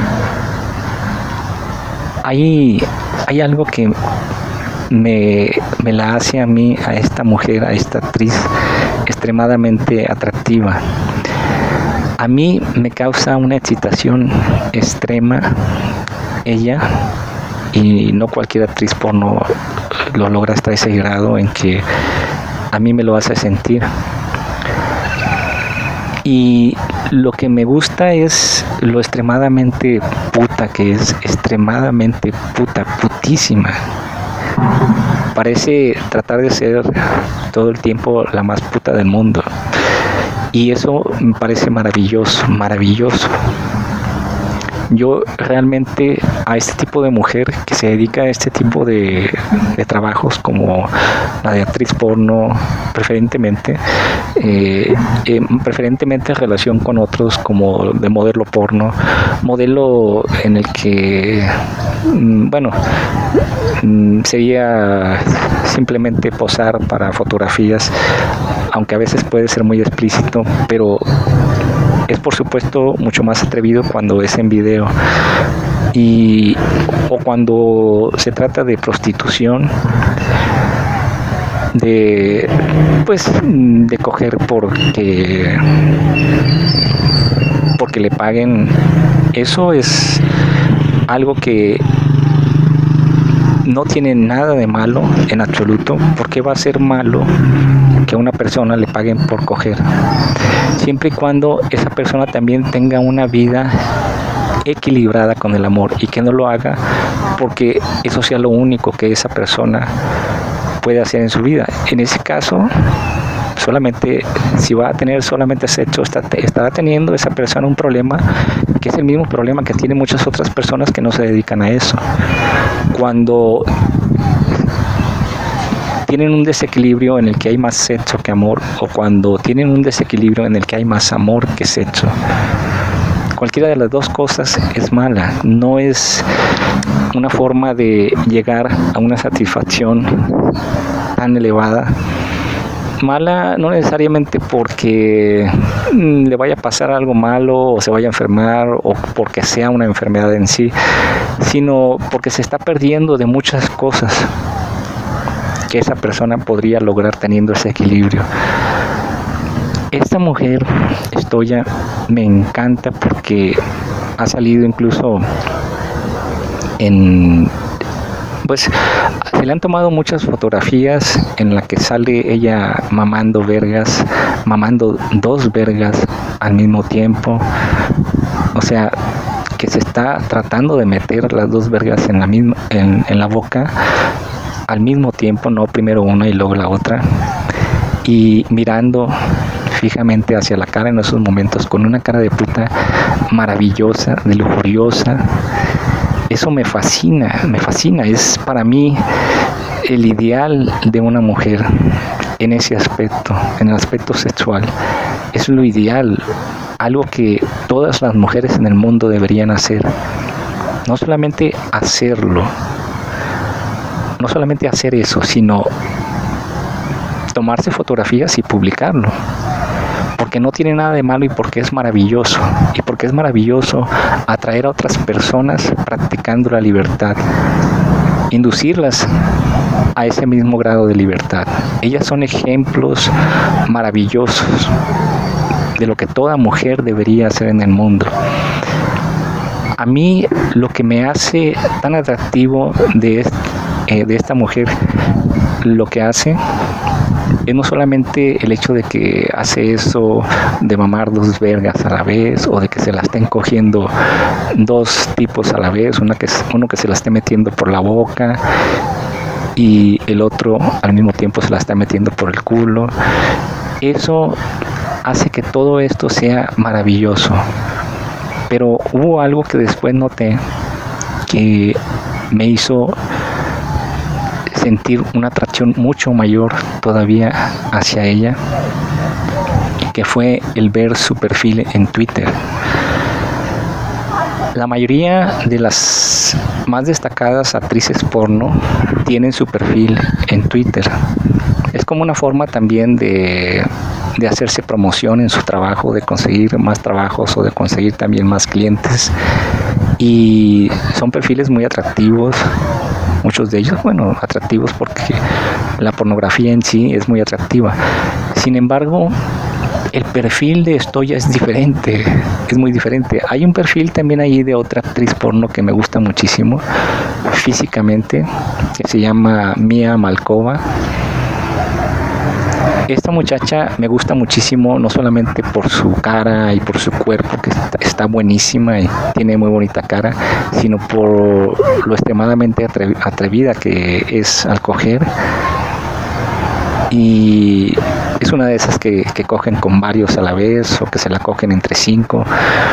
hay algo que me la hace a mí, a esta mujer, a esta actriz, extremadamente atractiva. A mí me causa una excitación extrema ella, y no cualquier actriz porno lo logra hasta ese grado en que a mí me lo hace sentir. Y lo que me gusta es lo extremadamente puta que es, extremadamente putísima. Parece tratar de ser todo el tiempo la más puta del mundo. Y eso me parece maravilloso, maravilloso. Yo realmente a este tipo de mujer que se dedica a este tipo de trabajos como la de actriz porno, preferentemente en relación con otros, como de modelo porno, modelo en el que, sería simplemente posar para fotografías, aunque a veces puede ser muy explícito, pero es por supuesto mucho más atrevido cuando es en video, o cuando se trata de prostitución, de coger porque le paguen. Eso es algo que no tiene nada de malo en absoluto. ¿Por qué va a ser malo que a una persona le paguen por coger? Siempre y cuando esa persona también tenga una vida equilibrada con el amor, y que no lo haga porque eso sea lo único que esa persona puede hacer en su vida. En ese caso, solamente si va a tener solamente sexo, estará teniendo esa persona un problema que es el mismo problema que tienen muchas otras personas que no se dedican a eso. Cuando tienen un desequilibrio en el que hay más sexo que amor, o cuando tienen un desequilibrio en el que hay más amor que sexo, cualquiera de las dos cosas es mala. No es una forma de llegar a una satisfacción tan elevada. Mala no necesariamente porque le vaya a pasar algo malo o se vaya a enfermar o porque sea una enfermedad en sí, sino porque se está perdiendo de muchas cosas que esa persona podría lograr teniendo ese equilibrio. Esta mujer, Stoya, me encanta porque ha salido incluso se le han tomado muchas fotografías en las que sale ella mamando dos vergas al mismo tiempo. O sea, que se está tratando de meter las dos vergas en la boca al mismo tiempo, no primero una y luego la otra, y mirando fijamente hacia la cara en esos momentos con una cara de puta maravillosa, de lujuriosa, eso me fascina, es para mí el ideal de una mujer en ese aspecto, en el aspecto sexual. Es lo ideal, algo que todas las mujeres en el mundo deberían hacer. No solamente hacerlo, no solamente hacer eso, sino tomarse fotografías y publicarlo. Porque no tiene nada de malo y porque es maravilloso. Y porque es maravilloso atraer a otras personas practicando la libertad. Inducirlas a ese mismo grado de libertad. Ellas son ejemplos maravillosos de lo que toda mujer debería hacer en el mundo. A mí lo que me hace tan atractivo de esta mujer, lo que hace es no solamente el hecho de que hace eso de mamar dos vergas a la vez, o de que se la estén cogiendo dos tipos a la vez, uno que se la esté metiendo por la boca y el otro al mismo tiempo se la está metiendo por el culo. Eso hace que todo esto sea maravilloso. Pero hubo algo que después noté que me hizo sentir una atracción mucho mayor todavía hacia ella, que fue el ver su perfil en Twitter. La mayoría de las más destacadas actrices porno tienen su perfil en Twitter. Es como una forma también de hacerse promoción en su trabajo, de conseguir más trabajos o de conseguir también más clientes. Y son perfiles muy atractivos, muchos de ellos, bueno, atractivos porque la pornografía en sí es muy atractiva. Sin embargo, el perfil de Stoya es diferente, es muy diferente. Hay un perfil también ahí de otra actriz porno que me gusta muchísimo físicamente, que se llama Mia Malkova. Esta muchacha me gusta muchísimo, no solamente por su cara y por su cuerpo, que está buenísima y tiene muy bonita cara, sino por lo extremadamente atrevida que es al coger. Y es una de esas que cogen con varios a la vez, o que se la cogen entre 5.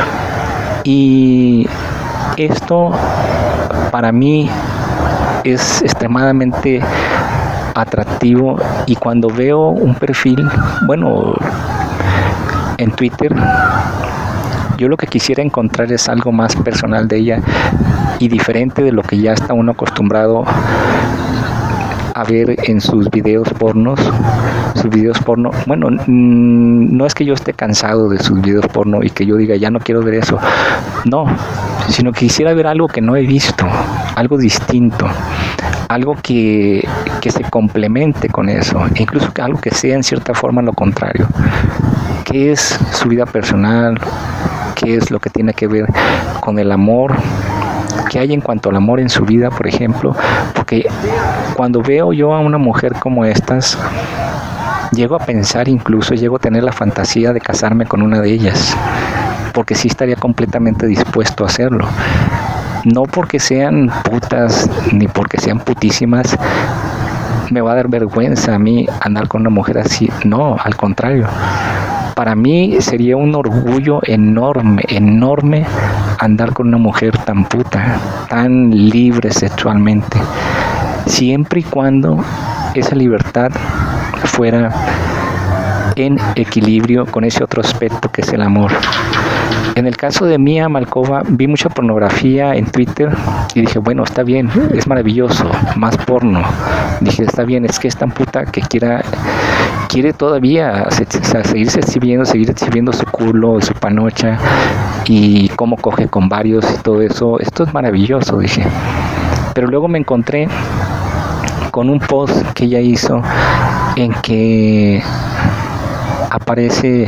Y esto para mí es extremadamente atractivo, y cuando veo un perfil, bueno, en Twitter, yo lo que quisiera encontrar es algo más personal de ella y diferente de lo que ya está uno acostumbrado a ver en sus videos porno. Bueno, no es que yo esté cansado de sus videos porno y que yo diga ya no quiero ver eso, no, sino que quisiera ver algo que no he visto, algo distinto, algo que se complemente con eso, incluso algo que sea en cierta forma lo contrario. ¿Qué es su vida personal? ¿Qué es lo que tiene que ver con el amor? ¿Qué hay en cuanto al amor en su vida, por ejemplo? Porque cuando veo yo a una mujer como estas, llego a pensar, incluso llego a tener la fantasía de casarme con una de ellas, porque sí estaría completamente dispuesto a hacerlo. No porque sean putas ni porque sean putísimas me va a dar vergüenza a mí andar con una mujer así, no, al contrario. Para mí sería un orgullo enorme andar con una mujer tan puta, tan libre sexualmente, siempre y cuando esa libertad fuera en equilibrio con ese otro aspecto que es el amor. En el caso de Mia Malkova, vi mucha pornografía en Twitter y dije, bueno, está bien, es maravilloso, más porno. Dije, está bien, es que es tan puta que quiere todavía seguir exhibiendo su culo y su panocha y cómo coge con varios y todo eso. Esto es maravilloso, dije. Pero luego me encontré con un post que ella hizo en que aparece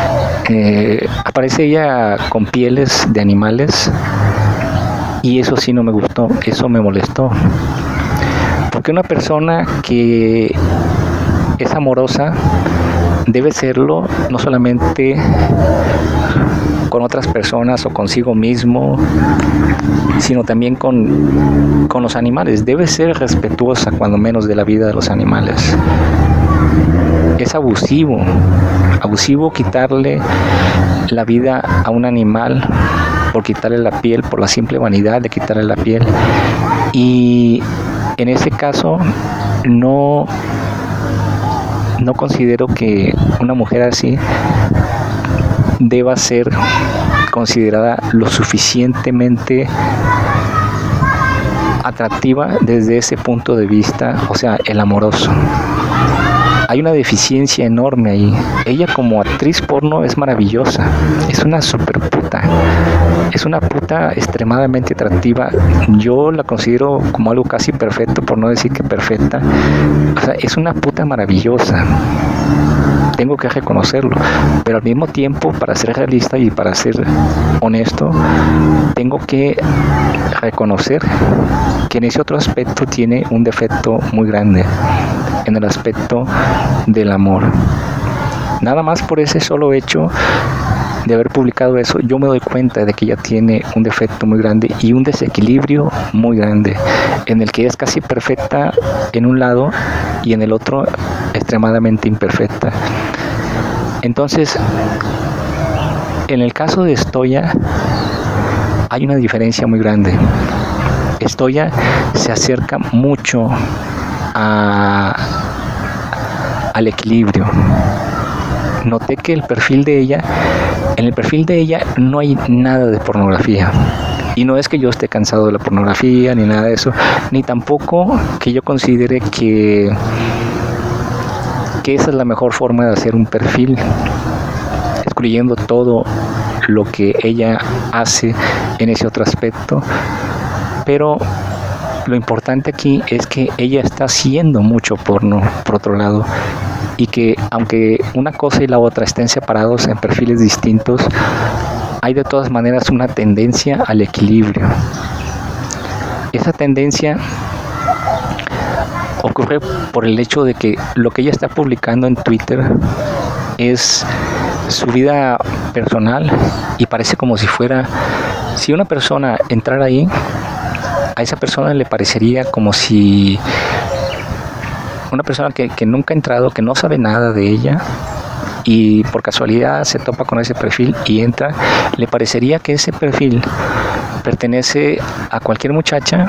ella con pieles de animales, y eso sí no me gustó, eso me molestó, porque una persona que es amorosa debe serlo no solamente con otras personas o consigo mismo, sino también con los animales. Debe ser respetuosa, cuando menos, de la vida de los animales. Es abusivo quitarle la vida a un animal por quitarle la piel, por la simple vanidad de quitarle la piel. Y en ese caso no considero que una mujer así deba ser considerada lo suficientemente atractiva desde ese punto de vista, o sea, el amoroso. Hay una deficiencia enorme ahí. Ella como actriz porno es maravillosa, es una super puta, es una puta extremadamente atractiva. Yo la considero como algo casi perfecto, por no decir que perfecta. O sea, es una puta maravillosa, tengo que reconocerlo, pero al mismo tiempo, para ser realista y para ser honesto, tengo que reconocer que en ese otro aspecto tiene un defecto muy grande, en el aspecto del amor. Nada más por ese solo hecho de haber publicado eso, yo me doy cuenta de que ella tiene un defecto muy grande y un desequilibrio muy grande, en el que es casi perfecta en un lado y en el otro extremadamente imperfecta. Entonces, en el caso de Stoya hay una diferencia muy grande. Stoya se acerca mucho al equilibrio. Noté que en el perfil de ella no hay nada de pornografía. Y no es que yo esté cansado de la pornografía, ni nada de eso, ni tampoco que yo considere que esa es la mejor forma de hacer un perfil, excluyendo todo lo que ella hace en ese otro aspecto. Pero lo importante aquí es que ella está haciendo mucho porno, por otro lado, y que aunque una cosa y la otra estén separados en perfiles distintos, hay de todas maneras una tendencia al equilibrio. Esa tendencia ocurre por el hecho de que lo que ella está publicando en Twitter es su vida personal, y parece como si una persona entrara ahí, a esa persona le parecería como si una persona que nunca ha entrado, que no sabe nada de ella, y por casualidad se topa con ese perfil y entra, le parecería que ese perfil pertenece a cualquier muchacha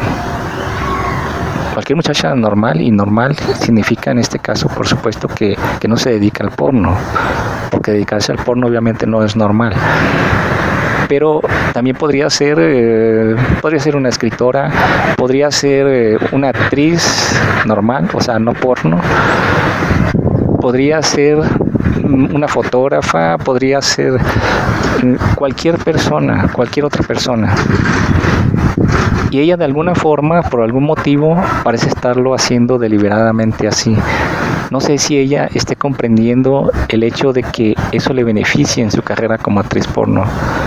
normal, y normal significa en este caso, por supuesto, que no se dedica al porno, porque dedicarse al porno obviamente no es normal. Pero también podría ser una escritora, podría ser una actriz normal, o sea, no porno, podría ser una fotógrafa, podría ser cualquier otra persona. Y ella de alguna forma, por algún motivo, parece estarlo haciendo deliberadamente así. No sé si ella esté comprendiendo el hecho de que eso le beneficia en su carrera como actriz porno.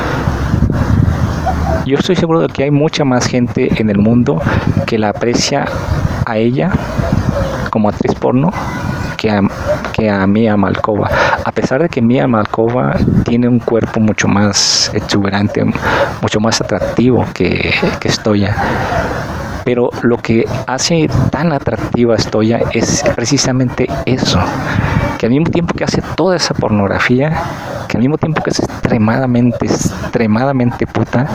Yo estoy seguro de que hay mucha más gente en el mundo que la aprecia a ella como actriz porno que a Mia Malkova, a pesar de que Mia Malkova tiene un cuerpo mucho más exuberante, mucho más atractivo que Stoya. Pero lo que hace tan atractiva a Stoya es precisamente eso, que al mismo tiempo que hace toda esa pornografía, que al mismo tiempo que es extremadamente puta,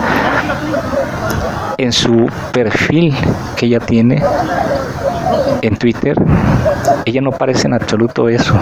en su perfil que ella tiene en Twitter, ella no parece en absoluto eso.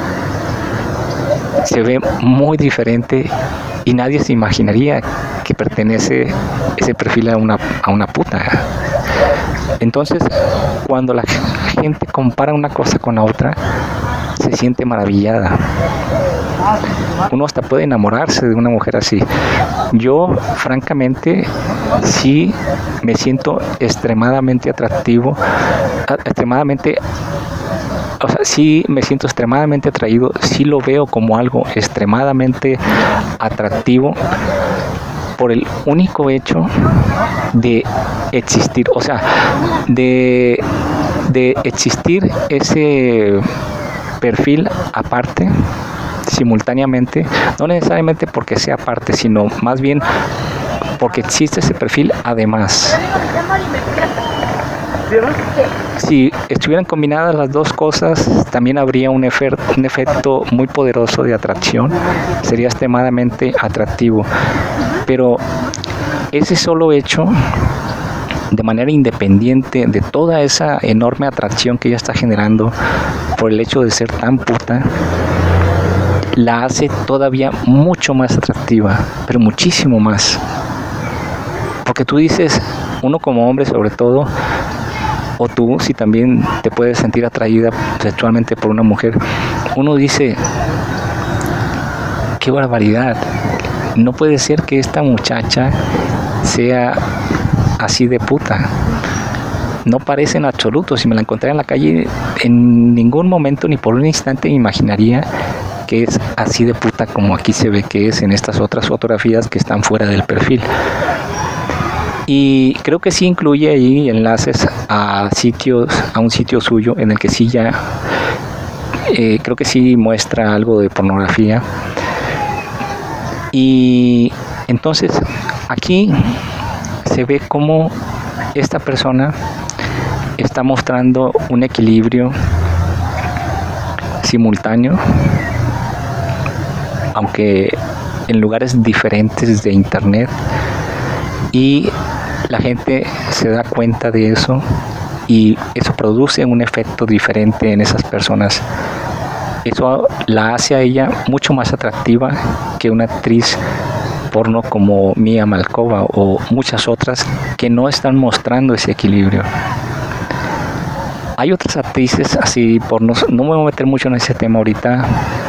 Se ve muy diferente y nadie se imaginaría que pertenece ese perfil a una puta. Entonces, cuando la gente compara una cosa con la otra, se siente maravillada. Uno hasta puede enamorarse de una mujer así. Yo, francamente, sí me siento extremadamente atractivo, sí me siento extremadamente atraído, sí lo veo como algo extremadamente atractivo por el único hecho de existir, o sea, de existir ese perfil aparte, simultáneamente, no necesariamente porque sea aparte, sino más bien porque existe ese perfil además. Si estuvieran combinadas las dos cosas, también habría un efecto muy poderoso de atracción, sería extremadamente atractivo. Pero ese solo hecho, de manera independiente de toda esa enorme atracción que ella está generando por el hecho de ser tan puta, la hace todavía mucho más atractiva, pero muchísimo más. Porque tú dices, uno como hombre sobre todo, o tú si también te puedes sentir atraída sexualmente por una mujer, uno dice, qué barbaridad, no puede ser que esta muchacha sea así de puta. No parece en absoluto. Si me la encontrara en la calle, en ningún momento ni por un instante me imaginaría que es así de puta como aquí se ve que es en estas otras fotografías que están fuera del perfil. Y creo que sí incluye ahí enlaces a sitios, a un sitio suyo en el que sí ya creo que sí muestra algo de pornografía. Y entonces aquí se ve cómo esta persona está mostrando un equilibrio simultáneo, aunque en lugares diferentes de internet, y la gente se da cuenta de eso y eso produce un efecto diferente en esas personas. Eso la hace a ella mucho más atractiva que una actriz porno como Mia Malkova o muchas otras que no están mostrando ese equilibrio. Hay otras actrices así pornos, no me voy a meter mucho en ese tema ahorita,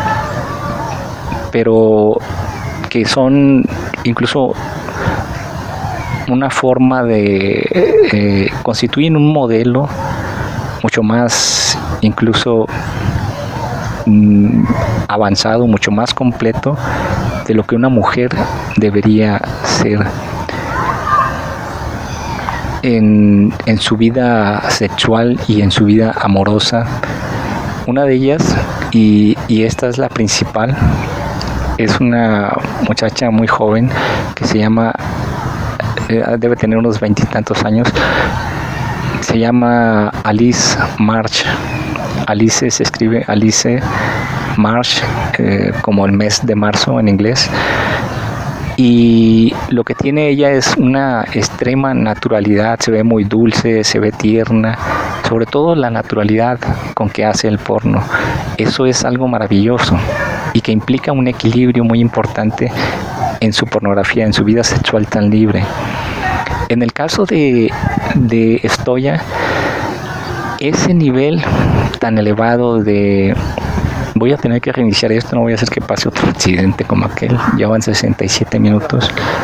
pero que son incluso una forma de constituyen un modelo mucho más incluso avanzado, mucho más completo de lo que una mujer debería ser en su vida sexual y en su vida amorosa. Una de ellas, y esta es la principal, es una muchacha muy joven que se llama, debe tener unos 20 y tantos años, se llama Alice Marsh. Alice se escribe Alice Marsh, como el mes de marzo en inglés. Y lo que tiene ella es una extrema naturalidad, se ve muy dulce, se ve tierna, sobre todo la naturalidad con que hace el porno. Eso es algo maravilloso y que implica un equilibrio muy importante en su pornografía, en su vida sexual tan libre. En el caso de Stoya, ese nivel tan elevado de voy a tener que reiniciar esto, no voy a hacer que pase otro accidente como aquel, ya van 67 minutos,